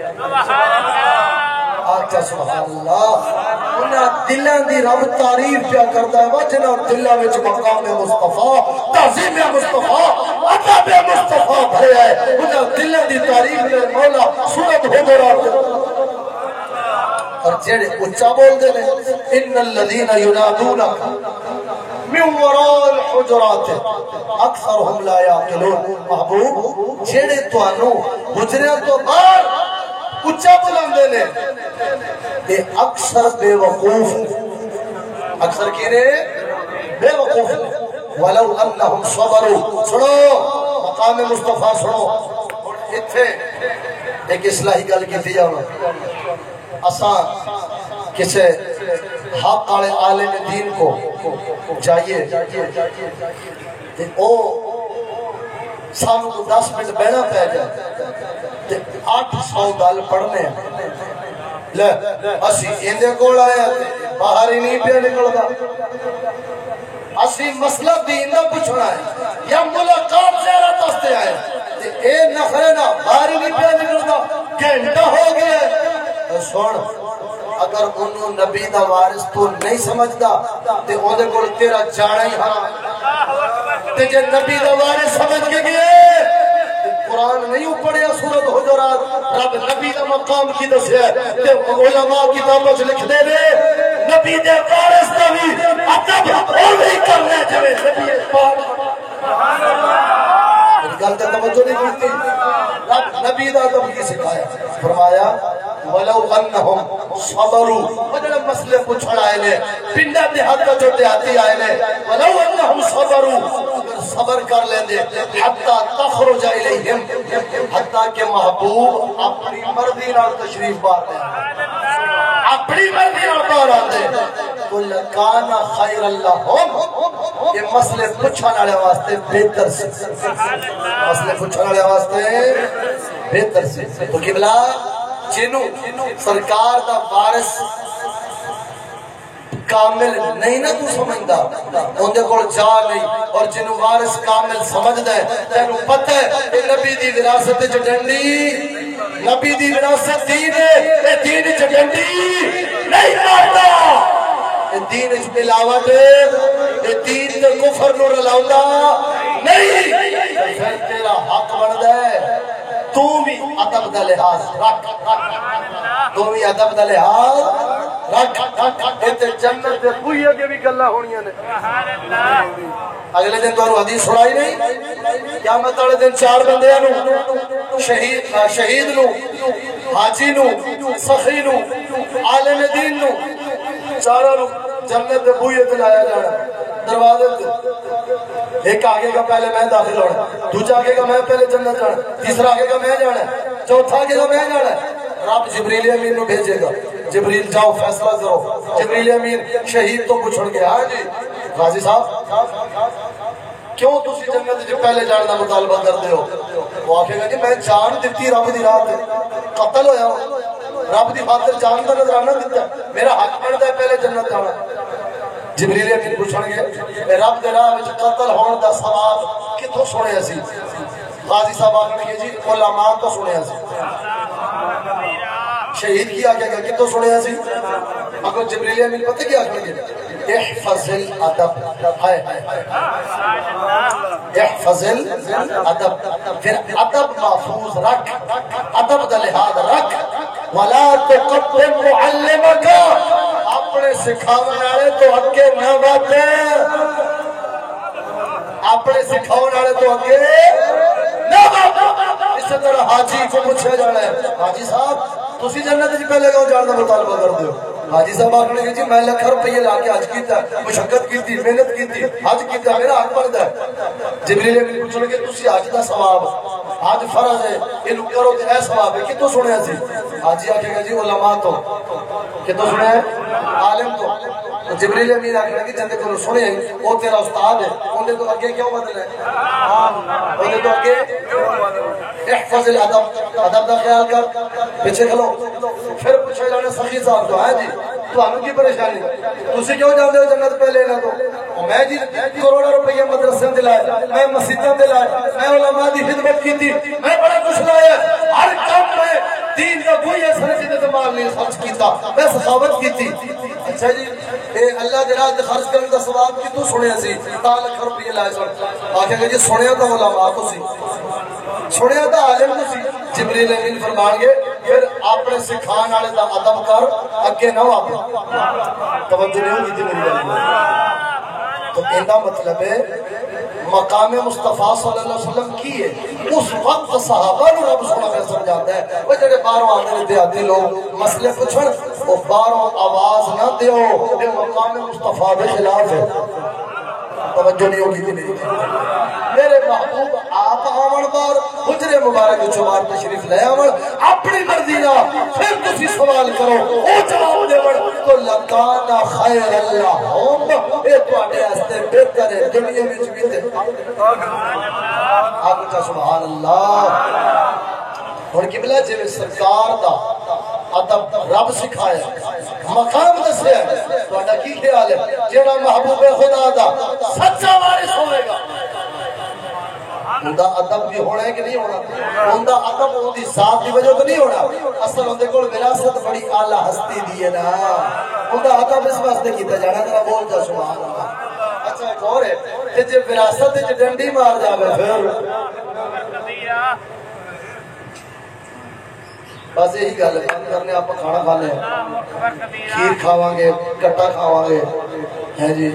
آچا سبحان اللہ، انہاں دلاں دی رب تعریف پیا کردا ہے وا جنہاں دلاں وچ مقام مصطفیٰ، تعظیم مصطفیٰ، ادب مصطفیٰ بھریا ہے، انہاں دلاں دی تعریف میں مولا سورۃ حجرات اور جڑے اچا بول دے نے ان الذین ینادونک من وراء الحجرات اکثرهم لا یعقلون، محبوب جڑے تانوں حجرے تو باہر اچا بلاندے نے اے اکثر بے وقوف، اکثر کی نے بے وقوف، ولو انہم صبروا، سنو مقام مصطفیٰ سنو، اتھے ایک اصلاحی گل کی جاؤں اساں کسے حق والے عالم دین کو جائیے تے او سانو کو دس منٹ بہنا پہ جائے تے آٹھ سو گل پڑھنے لے اسی اندے کول آیا تے باہر ہی نہیں پہ نکلدا، اسی مسئلہ دین دا پوچھنا ہے یا ملاقات زیارت واسطے آئے تے اے نخرے نا باہر ہی نہیں پہ نکلدا، گھنٹہ ہو گیا ہے۔ سن اگر انہوں نبی دا وارث تو نہیں سمجھدا تے اودے کول تیرا جانا ہی حرام، تے جے نبی دا وارث سمجھ کے گئے قرآن نہیں پڑھیا سورۃ حجرات، رب نبی دا مقام کی دسیا تے علماء کتابوں وچ لکھ دے نے نبی دے وارث دا بھی ادب اوہی کرنا جویں نبی پاک سبحان اللہ، گل تے توجہ نہیں کیتی، رب نبی دا ادب کی سکھایا، فرمایا ولو انہم صبروا، وجہ مسئلے پوچھڑ آئے لے پنڈا دیہات کا جو دیہاتی آئے لے، ولو انہم صبروا، اگر صبر کر لیں دے حتی تخرج الیہم، حتی کہ محبوب اپنی مرضی نال تشریف بار دے، اپنی مرضی نال بار آتے تو لکانا خیر اللہم، یہ مسئلے پوچھڑ آلے واسطے بہتر سے، مسئلے پوچھڑ آلے واسطے بہتر سے، تو قبلہ جنوں سرکار دا وارث کامل نہیں نہ تو سمجھدا اندے کول جا نہیں، اور جنوں وارث کامل سمجھدا ہے تینوں پتہ ہے کہ نبی دی وراثت وچ ڈنڈی، نبی دی وراثت دین ہے، اے دین وچ ڈنڈی نہیں ماردا، اے دین وچ ملاوٹ، اے دین تے کفر نوں رلاوندا نہیں، پھر تیرا حق بندا ہے تو بھی ادب دا لحاظ رکھ، تو بھی ادب دا لحاظ رکھ، ایتے جنت دے بوئے کے بھی گلاں ہونیاں نے، اگلے دن تو حدیث سنائی نہیں، قیامت والے دن چار بندیاں نو، شہید شہید نو، حاجی نو، سخی نو، عالم دین نو، چاروں نو جنت دے بوئے تے لایا جانا، دروازے تے ایک آگے کا پہلے میں داخل ہونا، دوسرا آگے کا میں پہلے جنت جانا، تیسرا آگے کا میں جانا، چوتھا آگے کا میں جانا، رب جبریل امین نو بھیجے گا، جبریل جاؤ فیصلہ کرو، جبریل امین شہید تو پوچھڑ گیا، ہاں جی غازی صاحب کیوں تسی جنت جو پہلے جان دا مطالبہ کرتے ہو؟ وہ آکھے گا کہ میں جان دیتی رب دی راہ تے قتل ہویا رب دی خاطر جان دا نظرانہ دیتا میرا حق بنتا ہے پہلے جنت جانا۔ جبریل امین پوچھن گے رب دے راہ وچ قتل ہون دا ثواب کتھوں سنیا سی؟ غازی صاحب آکھن گے جی علماء تو سنیا سی۔ شہید کی آگے گا کتھوں سنیا سی؟ اگر جبریل امین پتہ کیا آکھن گے احفظ الادب، ہائے ہائے احفظ الادب، پھر ادب محفوظ رکھ، ادب دا لحاظ رکھ، ولا تقدم معلمک، اپنے سکھاون والے تو اگے نہ بڑھے، اپنے سکھاون والے تو اگے نہ بڑھے۔ اس طرح حاجی کو پوچھا جانا ہے حاجی صاحب تسی جنت وچ پہلے کیوں جان دا مطالبہ کرتے ہو؟ حاجی صاحب آکھنے گے جی میں لاکھ روپے لا کے حج کیتا، مشقت کیتی، محنت کیتی، حج کیتا، میرا حق بندا ہے۔ جبریل امین پوچھن گے تسی حج دا ثواب، حج فرض ہے، اینو کرو تے اے ثواب ہے، کتوں سنیا سی؟ حاجی آکھے گا جی علماء تو، کتوں سنیا ہے؟ عالم تو۔ تو جبریل امین آکھنے گے جندے کولوں سنیا او تیرا استاد ہے، اونوں تو اگے کیوں بدلنا ہے؟ اونوں تو اگے احفظ الادب، ادب دا خیال کر، پیچھے کھلو۔ پھر پوچھا جانا سخی صاحب تو ہے جی تو ہمیں کی پریشانی تسی کیوں جاندے ہو جنت پہلے نہ تو میں جی کروڑا روپیہ دلائے میں مسجدوں دلائے میں علماء دی خدمت کی تھی میں بڑا کچھ لایا ہر کام میں دین کا کوئی ایسا جنہیں تو مال نہیں خرچ کیتا میں سخاوت کی تھی اچھا جی اے اللہ دے راہ خرچ کرنے کا ثواب کی تو سنیا سی تا لکھ روپیے لائے سن آخر کہ جی سنیا تو علماء کو سی سنیا تو عالم کو سی جبریل امین فرمان گے پھر اپنے سکھان والے دا ادب کر اگے نہ واپس توجہ نہیں ہوگی تھی میری گل تو اینا مطلب ہے مقام مصطفیٰ صلی اللہ علیہ وسلم کی ہے اس وقت صحابہ نو رب سونا میں سمجھاتا ہے وہ جڑے باہروں آنے دیہاتی لوگ مسئلے پوچھن وہ باہروں آواز نہ دیو یہ مقام مصطفیٰ کے خلاف ہے توجہ نہیں ہوگی تھی نہیں میرے محبوب آپ آمن بار حجر مبارک چمار تشریف لے آمن اپنی مرضی نہ پھر تسی سوال کرو او جواب دے بڑھ تو لکانا خیر اللہ ہوم اے تو آنے آستے بہتر ہے دنیا میں چکیتے آپ اچھا سبحان اللہ اور قبلہ جب سرکار دا ادب رب سکھایا مقام دسے تو اڈا کی خیال ہے جیڑا محبوب خدا دا سچا وارث ہوئے گا اندہ ادب بھی ہونا ہے کہ نہیں ہونا اندہ ادب اندھی ذات دی وجہ تو نہیں ہونا اصل اندھے کول وراثت بڑی اعلیٰ ہستی دیئے نا اندہ ادب اس واسطے کیتا جانا ترا بول جا سبحان اللہ اچھا ایک اور ہے کہ جب وراثت جب ڈنڈی مار جاوے پھر بس یہی گل ہے بند کرنے آپ کھانا کھانے کھیر کھاواں گے کٹا کھاواں گے ہیں جی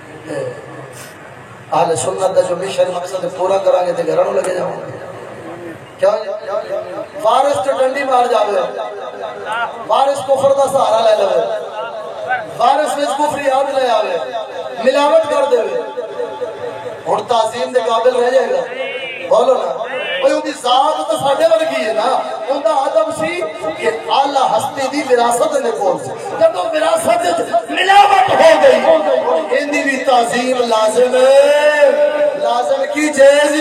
اہل سنت دا جو مشن مقصد پورا کریں گے تے گھروں لگے جاؤں گے کیا وارث تو ڈنڈی مار جاوے وارث کفر دا سہارا لے لے وارث وچ کفر یاد لے آوے ملاوٹ کر دے ہن تعظیم دے قابل رہ جائے گا بولو نا بھئی ان کی ذات تو ساڑھے ورگی ہے نا ان کا ادب سی کہ اعلیٰ ہستی دی وراثت نے کون سی جب وہ وراثت ملاوٹ ہو گئی ان بھی تعظیم لازم ہے لازم کی جائز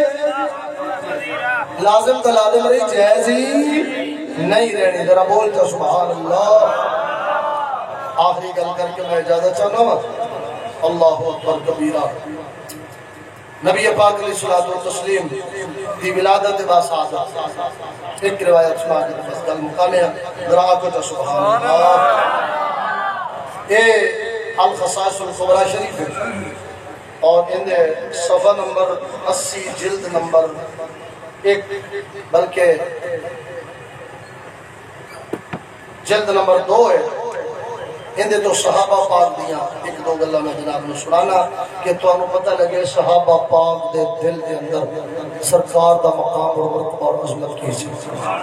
لازم تو لازم رہی جائز ہی نہیں رہنی ذرا بولتا سبحان اللہ آخری گل کر کے میں اجازت چاہنا ہوں اللہ اکبر کبیرہ نبی پاک علیہ الصلوۃ والتسلیم دی ولادت باسعادت ایک روایت سنا کے بس گل مکمل ہے ذرا آپ کو سبحان اللہ یہ الخصائص الکبریٰ شریف ہے اور ان صفحہ نمبر اسی جلد نمبر ایک بلکہ جلد نمبر دو ہے اندے تو صحابہ پاک دیا ایک دو گلہ میں جناب نے سنانا کہ تو انہوں پتہ لگے صحابہ پاک دے دل دے اندر سرکار دا مقام اور مرتبہ اور عظمت کی سی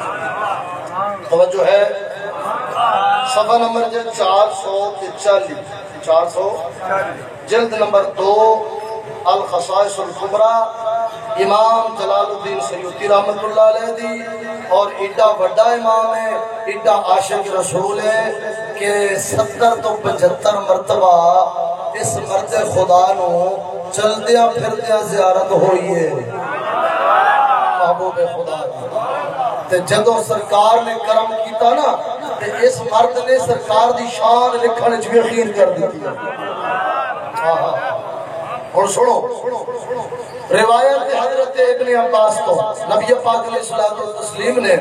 توجہ ہے صفحہ نمبر جو چار سو چالیس چار سو جلد نمبر دو الخصائص الکبریٰ امام جلال الدین سیوطی رحمت اللہ علیہ دی اور ایڈا بڑا امام ہے ایڈا عاشق رسول ہے کہ ستر تو پچھتر مرتبہ اس مرد خدا نو چلدیاں پھردیاں زیارت ہوئی ہے محبوب خدا تے جدو سرکار نے کرم کیتا نا تے اس مرد نے سرکار دی شان لکھن جو یقین کر دیتی ہے اور سنو روایت حضرت ابن عباس کو نبی پاک علیہ الصلوۃ والتسلیم نے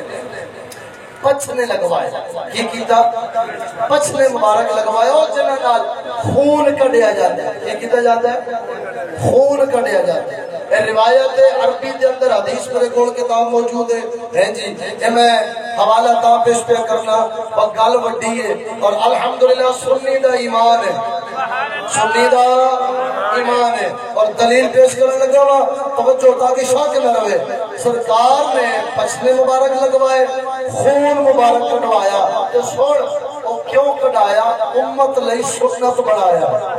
پچھنے لگوائے یہ کیتا پچھنے مبارک لگوائے اور جنہ نال خون کڑیا جاتا ہے یہ کیتا جاتا ہے خون کڑیا جاتا ہے یہ روایت عربی دے اندر حدیث پر کول کتاب موجود ہے ہیں جی یہ میں حوالہ تا پیش پہ کرنا اور گل وڈی ہے اور الحمدللہ سنی دا ایمان ہے سنی دا ایمان ہے اور دلیل پیش کرنے لگا ہوا توجہ تاکہ شاک نہ رہے سرکار نے پچھنے مبارک لگوائے خون مبارک کٹوایا تو سوڑ وہ کیوں کٹایا امت لئی سنت بڑھایا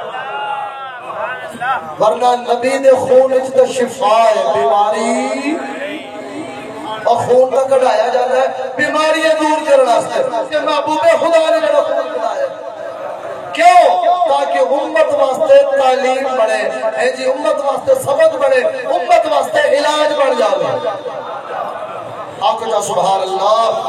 ورنہ نبی نے خون اچھتا شفا ہے بیماری اور خون کا کٹایا جاتا ہے بیماریاں دور کرنا ہے کہ محبوب خدا نے جڑا خون کٹایا کیوں تاکہ امت واسطے تعلیم بڑھے اے جی امت واسطے سبق بڑھے امت واسطے علاج بڑھ جاوے آقا جا سبحان اللہ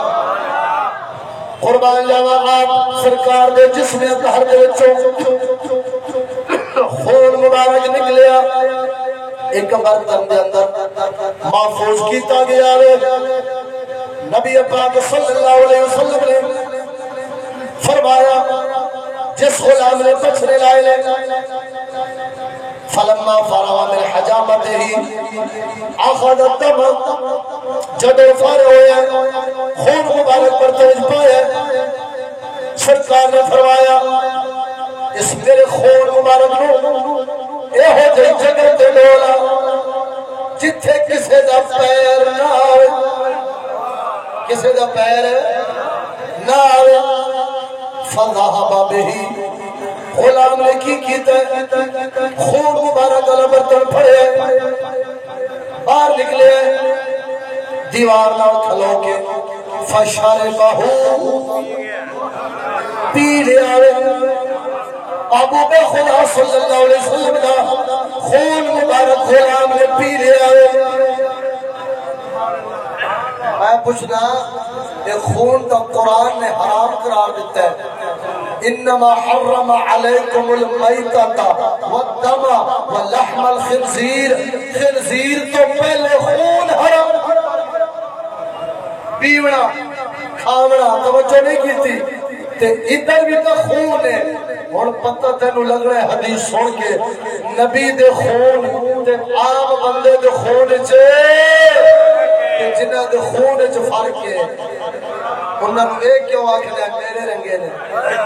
قربان جاوا آپ سرکار دے جسم اطہر دے وچوں خون مبارک نکلیا ایک برتن دے اندر محفوظ کیتا گیا ہے۔ نبی پاک صلی اللہ علیہ وسلم نے فرمایا جس غلام نے بچھڑے لائے لے فلما فرغ من حجامته اخذ الدم، جب فارغ ہویا خون مبارک پر تیز پایا، سرکار نے فرمایا اس میرے خون مبارک نو اے ہو جی جگہ تے ڈولا جتھے کسے دا پیر نہ آوے، کسے دا پیر نہ آوے۔ فذهب به، غلام نے کی کیتا خون مبارک والا برتن پھڑے باہر نکلے دیوار نال کھلو کے فشربہ پی لیا۔ ابو بے خدا صلی اللہ علیہ وسلم کا خون مبارک غلام نے پی لیا۔ میں پوچھنا یہ خون تو قرآن نے حرام قرار دیتا ہے، انما حرم علیکم المیتۃ والدم ولحم الخنزیر، خنزیر تو پہلے خون حرام پیونا کھاونا توجہ نہیں کی تھی تے ادھر بھی تو خون ہے۔ اور پتہ تینوں لگ رہا ہے حدیث سن کے نبی دے خون تے عام بندے دے خون چے جنہ دے خون چ فرق ہے، انہاں نوں اے کیوں آکھدے میرے رنگے نے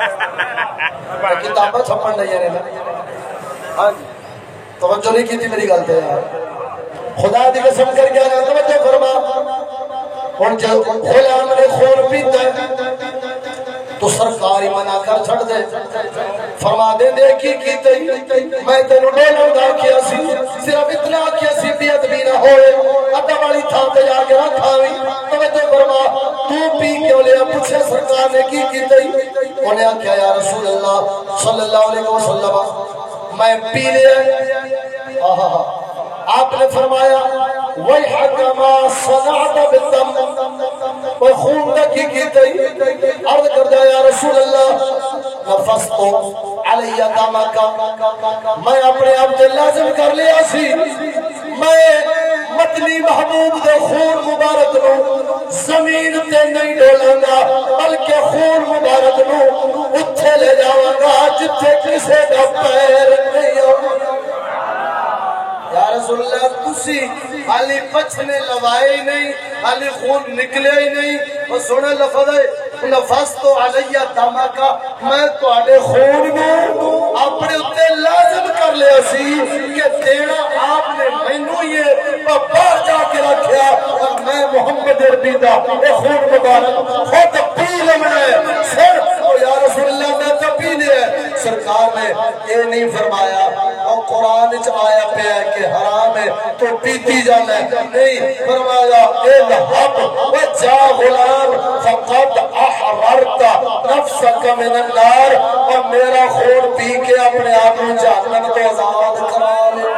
کتاباں چھپن لئی نے نا۔ ہاں جی توجہ نہیں کیتی میری گل تے یار، خدا دی قسم کر کے انا توجہ فرما۔ ہن جب غلام نے خون پیتا ہے تو سرکار ہی منع کر چھڑ دے، فرما دے دے کی کیتے میں تینوں ڈولوں دا کیا سی، صرف اتنا کیا سی بھی ادبی نہ ہوئے ادا والی تھا تے جا کے رکھاویں۔ توجہ فرما تو پی کیوں لیا؟ پوچھے سرکار نے کی کیتے، انہیں آخیا یا رسول اللہ صلی اللہ علیہ وسلم میں پی لیا۔ آہا آپ نے فرمایا وَيْحَكَ مَا صَنَعْتَ بِالدَّمِ، وہ خون دا کی کیتے عرض کر دیا یا رسول اللہ نفست علی دمک، میں اپنے آپ تے لازم کر لیا سی میں مدنی محبوب دے خون مبارک نو زمین تے نہیں ڈولاں گا بلکہ خون مبارک نو اتھے لے جاواں گا جتھے کسے دا پیر نہیں ہوگا۔ یا رسول اللہ تسی حالی پچھنے لوائے ہی نہیں، حالی خون نکلے ہی نہیں، وہ سونا لفظ ہے نفست علیہ دمکا، میں تو آڑے خون میں اپنے اتے لازم کر لیا سی کہ دینا آپ نے مینوں یہ باہر جا کے رکھیا اور میں محمد عربی دا اے خون مبارک خود پی لمنا ہے سر تو یا رسول اللہ میں تو پی لیا۔ سرکار نے یہ نہیں فرمایا اور قرآن چ آیا پہ ہے کہ حرام ہے تو پیتی جانا ہے، نہیں فرمایا اذهب وجا غلام فقد احررت نفسك من النار، اور میرا خون پی کے اپنے آپ کو جہنم تو آزاد کرا لے،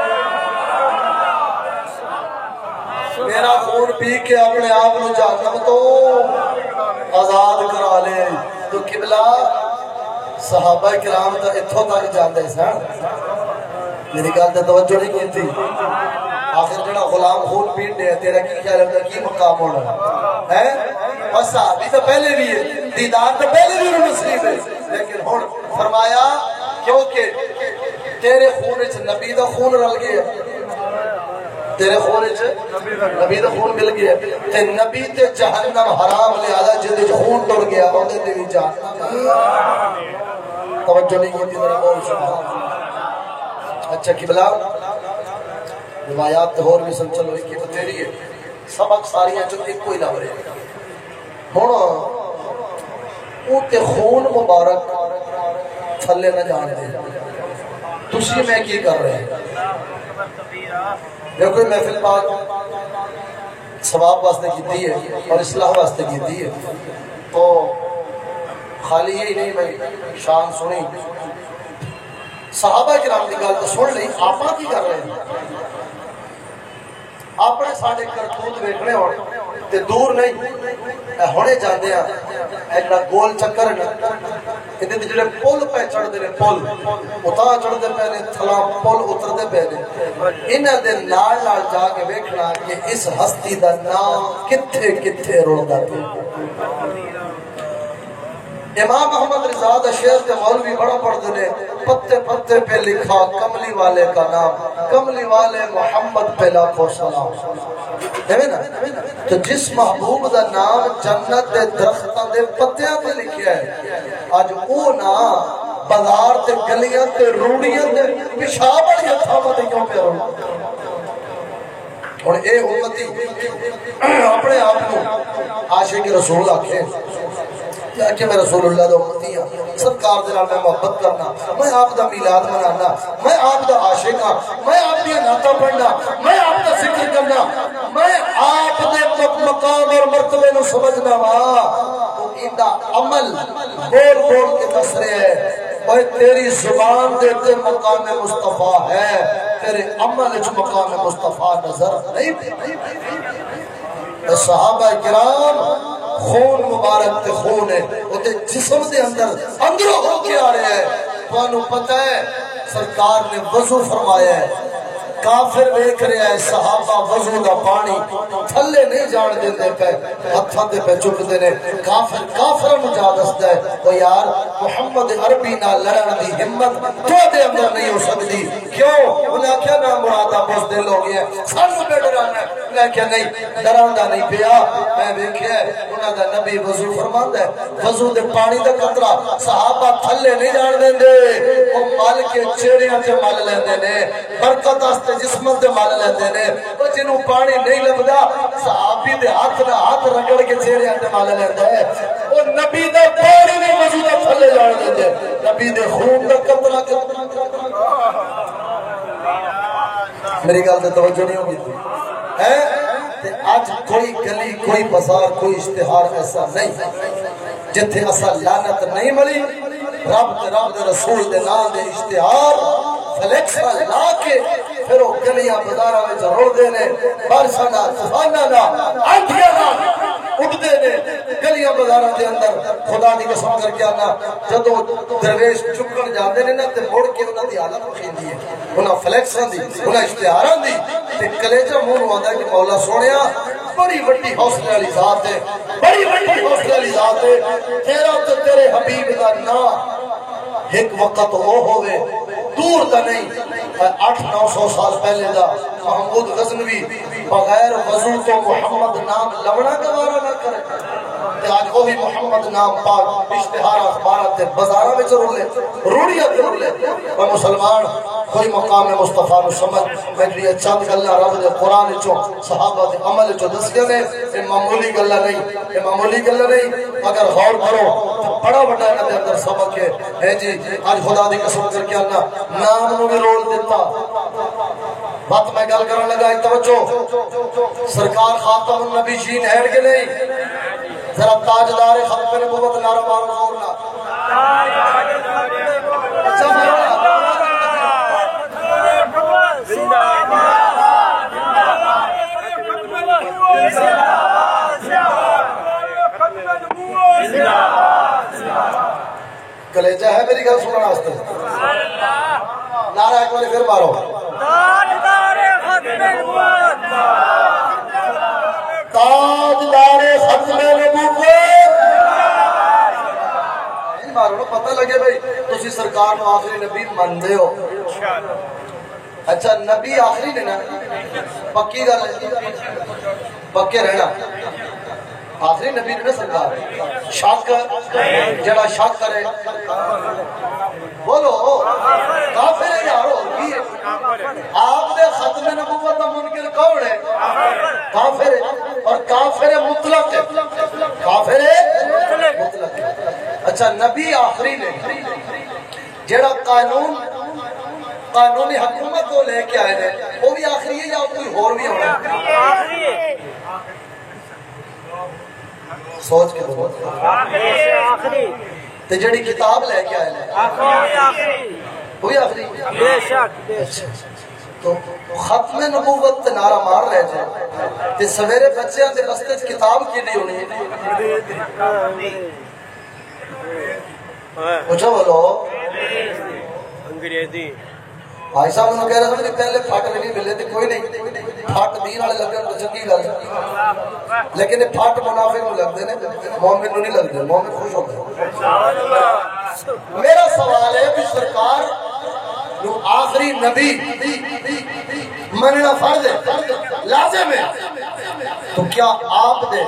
میرا خون پی کے اپنے آپ کو جہنم تو آزاد کرا لے۔ تو قبلہ صحابہ کرام تو اتھوں تک جاندے سن، میری گل تے توجہ نہیں کی تھی۔ آخر جڑا غلام خون پیٹ دے تیرا کی خیال ہے کی مقام ہونا ہے؟ اور صحابی تو پہلے بھی ہے، دیدار تو پہلے بھی نصیب ہے، لیکن ہن فرمایا کیونکہ تیرے خون وچ نبی دا خون رل گیا، تیرے خون وچ نبی دا خون مل گیا تے نبی تے جہنم حرام لہذا جدے خون ٹر گیا اودے تے وی جہنم۔ توجہ نہیں کی میرا بول سبحان۔ اچھا قبلہ روایات اور بھی سن چلو ایک بتیری ہے، سبق ساریاں جو ایک کوئی لگ رہے ہوں اوتے خون مبارک تھلے نہ جان دے، تسی میں کی کر رہے ہیں؟ دیکھو محفل پاک ثواب واسطے کی ہے اور اصلاح واسطے کی ہے، تو خالی یہی نہیں میں شان سنی صحابہ کرام کی گل تو سن لی، آپ کی کر رہے ہیں؟ اپنے ساڈے کرتوت ویکھنے ہون تے دور نہیں ہونے جاندے ہیں، اے جڑا گول چکر ہے نا انہیں دے جڑے پل پہ چڑھ دے پل اتا چڑھ دے پہنے تھلا پل اتر دے پہنے انہیں دے نال نال جا کے بیکھنا کہ اس ہستی دا نام کتھے کتھے روڑ دا پہ امام محمد رضا دا شعر تے مولوی بڑا پڑھ دے پتے پتے پہ لکھا کملی والے کا نام کملی والے محمد پہ لاکھوں سلام ہے نا تو جس محبوب دا نام جنت دے درختاں دے پتیاں تے لکھیا ہے آج او نا بازار تے گلیاں تے روڑیاں تے پیشاب والی ہتھاں تے کیوں پہ روڑ اور اے امتی اپنے آپ کو عاشق رسول آکھے کہ میں رسول اللہ دا امتی ہوں سرکار دے نال میں محبت کرنا میں آپ دا میلاد منانا میں آپ دا عاشق ہاں میں آپ دی نعتاں پڑھنا میں آپ دا ذکر کرنا میں آپ دے مقام اور مرتبے نو سمجھنا وا تو ایندا عمل بول بول کے دس رہے ہیں اور تیری زبان دے تے مقام مصطفیٰ ہے تیرے عمل وچ مقام مصطفیٰ نظر نہیں صحابہ کرام خون مبارک تے خون ہے وہ تے جسم دے اندر اندروں ہو کے آ رہے ہیں تو انہوں پتہ ہے سرکار نے وضو فرمایا ہے کافر دیکھ رہے ہیں صحابہ وضو دا پانی تھلے نہیں جان دیندے پہ ہتھاں دے پہ چک دے نے کافر کافر مجا دستا ہے تو یار محمد عربی نہ لڑن دی ہمت تو دے اندر نہیں ہو سکتی کیوں انہیں کیا نہ مرادہ بس دل ہو گیا سانو پہ ڈرانا ہے انہیں کیا نہیں ڈرانا نہیں پیا میں دیکھیا ہے انہیں دا نبی وضو فرماندا ہے وضو دے پانی دا قطرہ صحابہ تھلے نہیں جان دیندے وہ مال کے چہریاں تے مال لیندے نے برکت واسطے جسم تے مال لیندے نے او جنوں پانی نہیں لبدا صحابی دے ہاتھ نال ہاتھ رگڑ کے چہرے تے مال لیندا ہے او نبی دا پانی نہیں وضو دا تھلے جان دیندے نبی دے خون دا قطرہ میری گل تے توجہ نہیں ہوگی ہے تے اج کوئی گلی کوئی بازار کوئی اشتہار ایسا نہیں جتھے اسا لعنت نہیں ملی رب تے رب دے رسول دے نام دے اشتہار فلیکسا لا کے پھر وہ گلیاں بازاراں وچ روڑ دے نے بارشاں دا طوفاناں دا آندھیاں دا اٹھدے نے گلیاں بازاراں دے اندر خدا دی قسم کر کے آنا جدوں درویش چکن جاندے نے نا تے مڑ کے انہاں دی حالت وکھیندی ہے انہاں فلیکساں دی انہاں اشتہاراں دی تے کلیجہ منہ نوں آندا کہ مولا سونیا بڑی وڈی حوصلے والی ذات ہے بڑی وڈی حوصلے والی ذات ہے تیرا تے تیرے حبیب دا نام ایک وقت وہ ہوئے دور دا نہیں آٹھ نو سو سال پہلے دا محمود غزنوی بغیر وضو تو محمد نام لونا گوارا نہ کرے تے آج وہی محمد نام پاک اشتہار اخبارات تے بازاراں وچ رولے روڑیاں تے رولے اور مسلمان کوئی مقام مصطفیٰ نو سمجھ میری چند گلاں رب دے قرآن وچوں صحابہ دے عمل وچوں دسیاں نے اے معمولی گلاں نہیں اے معمولی گلاں نہیں اگر غور کرو تو بڑا بڑا انہاں دے اندر سبق ہے ہے جی آج خدا دی قسم کر کے اللہ نام نو بھی رول دیتا بات میں گل کرنے لگا ایک توجہ سرکار خاتم النبی جین ہے کہ نہیں ذرا تاجدار ختم نبوت نعرہ مارو زورنا کلیجہ ہے میری گل سننا واسطے نعرہ ایک بار پھر مارو تاجدار ختم نبوت مارو نا پتہ لگے بھائی تسی سرکار نو آخری نبی مندے ہو اچھا نبی آخری نے نا پکی گل پکے رہنا آخری نبی نے سرکار شک جڑا شک کرے بولو کافر ہے یارو آپ نے ختم نبوت کا منکر کون ہے کافر ہے اور کافر مطلق ہے کافر مطلق ہے اچھا نبی آخری نے جڑا قانون قانونی حکومت کو لے کے آئے ہیں وہ بھی آخری ہے یا کوئی اور بھی ہونا ہے سوچ کے بہت آخری تے جڑی کتاب لے کے آئے ہیں وہی آخری بے شک تو ختم نبوت تے نعرہ مار رہے جائے تے سویرے بچے دے رستے کتاب کی نہیں ہونی پوچھو بولو انگریزی بھائی صاحب نے کہہ رہا تھا کہ پہلے پھٹ نہیں ملے تھے کوئی نہیں پھٹ دین والے لگے تو چنگی گل لیکن پھٹ منافق نو لگتے ہیں مومن نو نہیں لگتے مومن خوش ہوتے ہیں میرا سوال ہے کہ سرکار جو آخری نبی مننا فرض ہے لازم ہے تو کیا آپ نے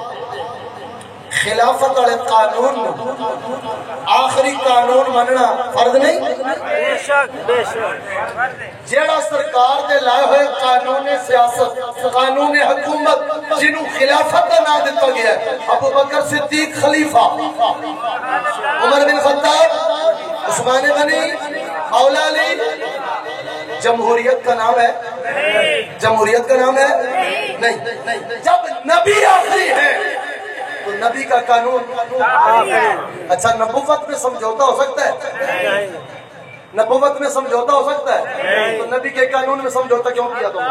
خلافت والے قانون آخری قانون مننا فرض نہیں بے شک بے شک جیڑا سرکار دے لائے ہوئے قانون سیاست قانون حکومت جنہوں خلافت کا نام دیتا گیا ہے ابو بکر صدیق خلیفہ عمر بن خطاب عثمان غنی مولا علی جمہوریت کا نام ہے جمہوریت کا نام ہے نہیں جب نبی آخری ہے تو نبی کا قانون اچھا نبوت میں سمجھوتا ہو سکتا ہے نبوت میں سمجھوتا ہو سکتا ہے تو نبی کے قانون میں سمجھوتا کیوں کیا تم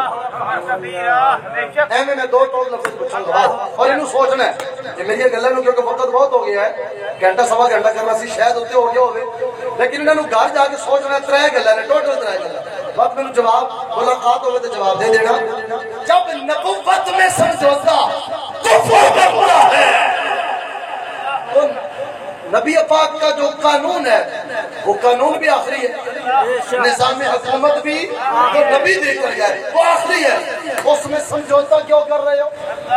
نے میں دو ٹوک لفظ پوچھوں گا اور انہوں سوچنا ہے کہ میری گلہ نو کیونکہ وقت بہت ہو گیا ہے گھنٹہ سوا گھنٹہ کرنا سی شاید ہوتے ہو گیا ہوئے لیکن انہوں نے گھر جا کے سوچنا ہے ترے گلہ نے ٹوٹل ترے گلہ وقت میں جواب ملاقات ہوئے تو جواب دے دینا جب نبوت میں سمجھوتا کفر کرتا ہے تو نبی پاک کا جو قانون ہے وہ قانون بھی آخری ہے نظام حکومت بھی جو نبی دے کر گئے وہ آخری ہے اس میں سمجھوتا کیوں کر رہے ہو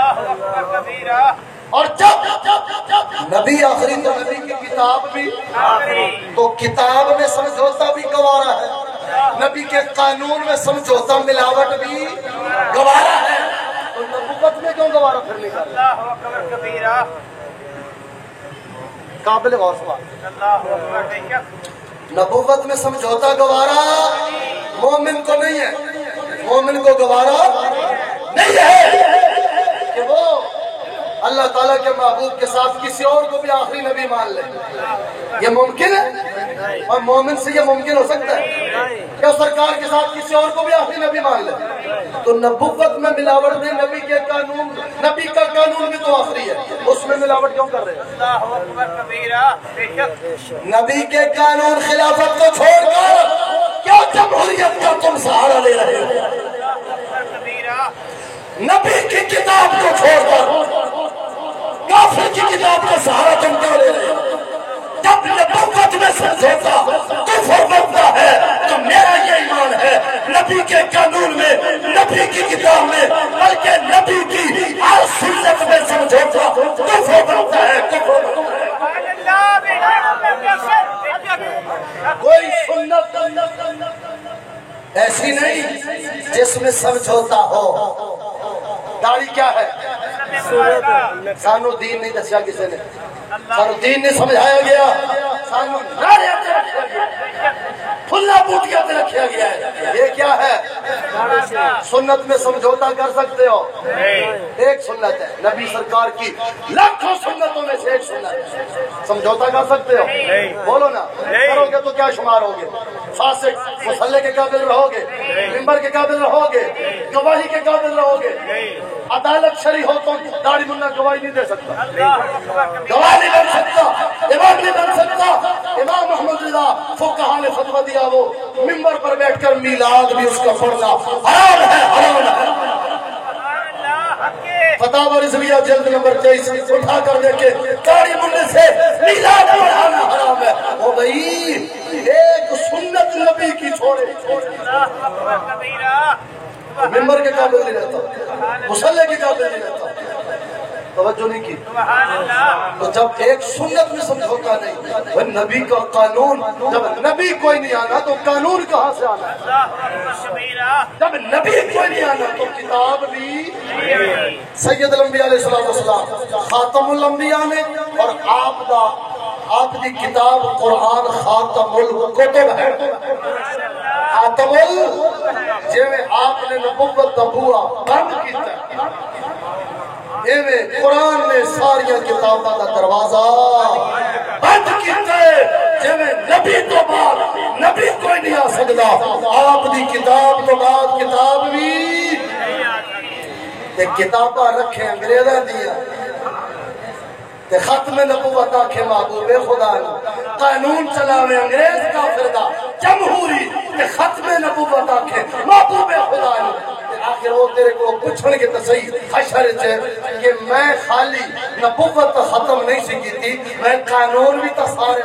اور جب نبی آخری تو نبی کی کتاب بھی تو کتاب میں سمجھوتا بھی گوارا ہے نبی کے قانون میں سمجھوتا ملاوٹ بھی گوارا ہے تو نبوت میں کیوں گوارا پھر نہیں کر رہا قابل غور سوال نبوت میں سمجھوتا گوارا مومن کو نہیں ہے مومن کو گوارا نہیں ہے کہ وہ اللہ تعالیٰ کے محبوب کے ساتھ کسی اور کو بھی آخری نبی مان لے یہ ممکن ہے اور مومن سے یہ ممکن ہو سکتا ہے کہ سرکار کے ساتھ کسی اور کو بھی آخری نبی مان لے تو نبوت میں ملاوٹ دے نبی کے قانون نبی کا قانون بھی تو آخری ہے اس میں ملاوٹ کیوں کر رہے ہیں نبی کے قانون خلافت کو چھوڑ کر کیا جمہوریت کا تم سہارا لے رہے ہو نبی کی کتاب کو چھوڑ کر کافر کی کتاب کا سہارا تم کیوں لے رہے ہو جب نبوت میں سمجھوتا کفر بنتا ہے تو میرا یہ ایمان ہے نبی کے قانون میں نبی کی کتاب میں بلکہ نبی کی ہر سنت میں سمجھوتا کفر بنتا ہے کفر بنتا ہے کوئی سنت ایسی نہیں جس میں سمجھوتا ہو داڑھی کیا ہے سانو دین نہیں دسیا کسی نے سانو دین نہیں سمجھایا گیا سانو نعرے تے رکھا گیا پھلا بوٹیاں تے رکھا گیا ہے یہ کیا ہے سنت میں سمجھوتا کر سکتے ہو ایک سنت ہے نبی سرکار کی لاکھوں سنتوں میں سے ایک سنت ہے سمجھوتا کر سکتے ہو بولو نا کرو گے تو کیا شمار ہوگے فاسق مصلی کے قابل رہو گے منبر کے قابل رہو گے گواہی کے قابل رہو گے عدالت شرعی ہو تو داڑھی منا گواہی نہیں دے سکتا گواہ نہیں بن سکتا امام نہیں بن سکتا امام محمد رضا فقہا نے فتویٰ دیا وہ منبر پر بیٹھ کر میلاد بھی اس کا پڑھنا حرام ہے حرام ہے فتاوی رضویہ جلد نمبر تیئیس اٹھا کر دیکھے داڑھی مننے سے میلاد پڑھانا حرام ہے وہ بھائی ایک سنت نبی کی چھوڑے منبر کے قابل نہیں رہتا مصلی کے قابل نہیں رہتا توجہ نہیں کی تو جب ایک سنت میں سمجھوتا نہیں وہ نبی کا قانون جب نبی کوئی نہیں آنا تو قانون کہاں سے آنا جب نبی کوئی نہیں آنا تو کتاب بھی سید الانبیاء علیہ السلام خاتم الانبیاء نے اور آپ دا آپ دی کتاب قرآن خاتم الکتب ہے خاتم ال جی میں آپ نے نبوت دا بوا بند کیتا ایویں قرآن نے ساری کتاباں دا دروازہ بند کیتا ہے جی میں نبی تو بعد نبی کوئی نہیں آ سکتا آپ دی کتاب تو بعد کتاب بھی تے کتاباں رکھے انگریزاں دیا تے ختم نبوت آکھے محبوب خدا نے قانون چلاوے انگریز کافر دا جمہوری تے ختم نبوت آکھے محبوب خدا نو آخر وہ تیرے کو پوچھنے کے تصحیح حشر چھے کہ میں خالی نبوت ختم نہیں سکی تھی میں قانون بھی تصارے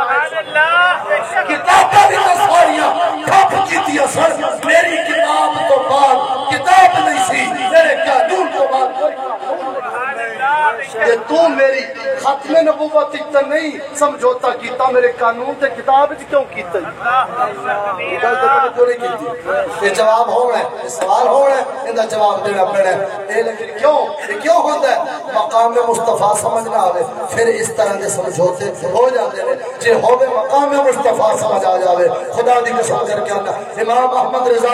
کتابہ بھی تصاریاں کھپ کی تھی اثر میری کتاب تو بعد کتاب نہیں سی میرے قانون تو بعد کہ تو میری ختم نبوت تک نہیں سمجھوتا کیتا میرے قانون تے کتاب کیوں کیتا یہ جواب ہو رہا ہے سوال ہو رہا ہے ان کا جواب دینا پڑا ہے لیکن کیوں یہ کیوں ہوتا ہے مقام مصطفیٰ سمجھنا آوے پھر اس طرح کے سمجھوتے ہو جاتے ہیں جے ہوئے مقام مصطفیٰ سمجھ آ جاوے خدا دی قسم کر کے آنا امام احمد رضا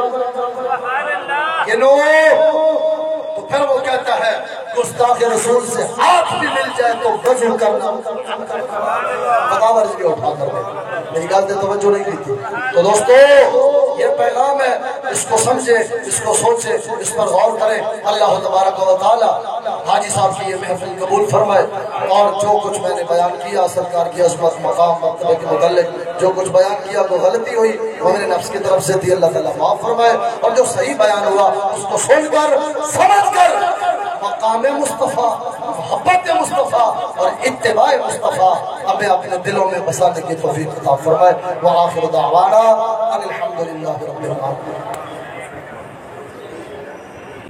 ورگے نو تو پھر وہ کہتا ہے گستاخ رسول سے ہاتھ بھی مل جائے تو وضو کرنا بتا ورز کے اٹھا کر دے میری گل دے توجہ نہیں کی تھی تو دوستو یہ پیغام ہے اس کو سمجھے اس کو سوچے اس پر غور کریں اللہ تبارک و تعالی حاجی صاحب کی یہ محفل قبول فرمائے اور جو کچھ میں نے بیان کیا سرکار کی عظمت مقام مرتبہ کے متعلق جو کچھ بیان کیا تو غلطی ہوئی وہ میرے نفس کی طرف سے تھی اللہ تعالیٰ معاف فرمائے اور جو صحیح بیان ہوا اس کو سن کر سمجھ کر مقام مصطفیٰ محبت مصطفیٰ اور اتباع مصطفیٰ ہمیں اپنے دلوں میں بسانے کی توفیق عطا فرمائے وآخر دعوانا ان الحمدللہ رب العالمین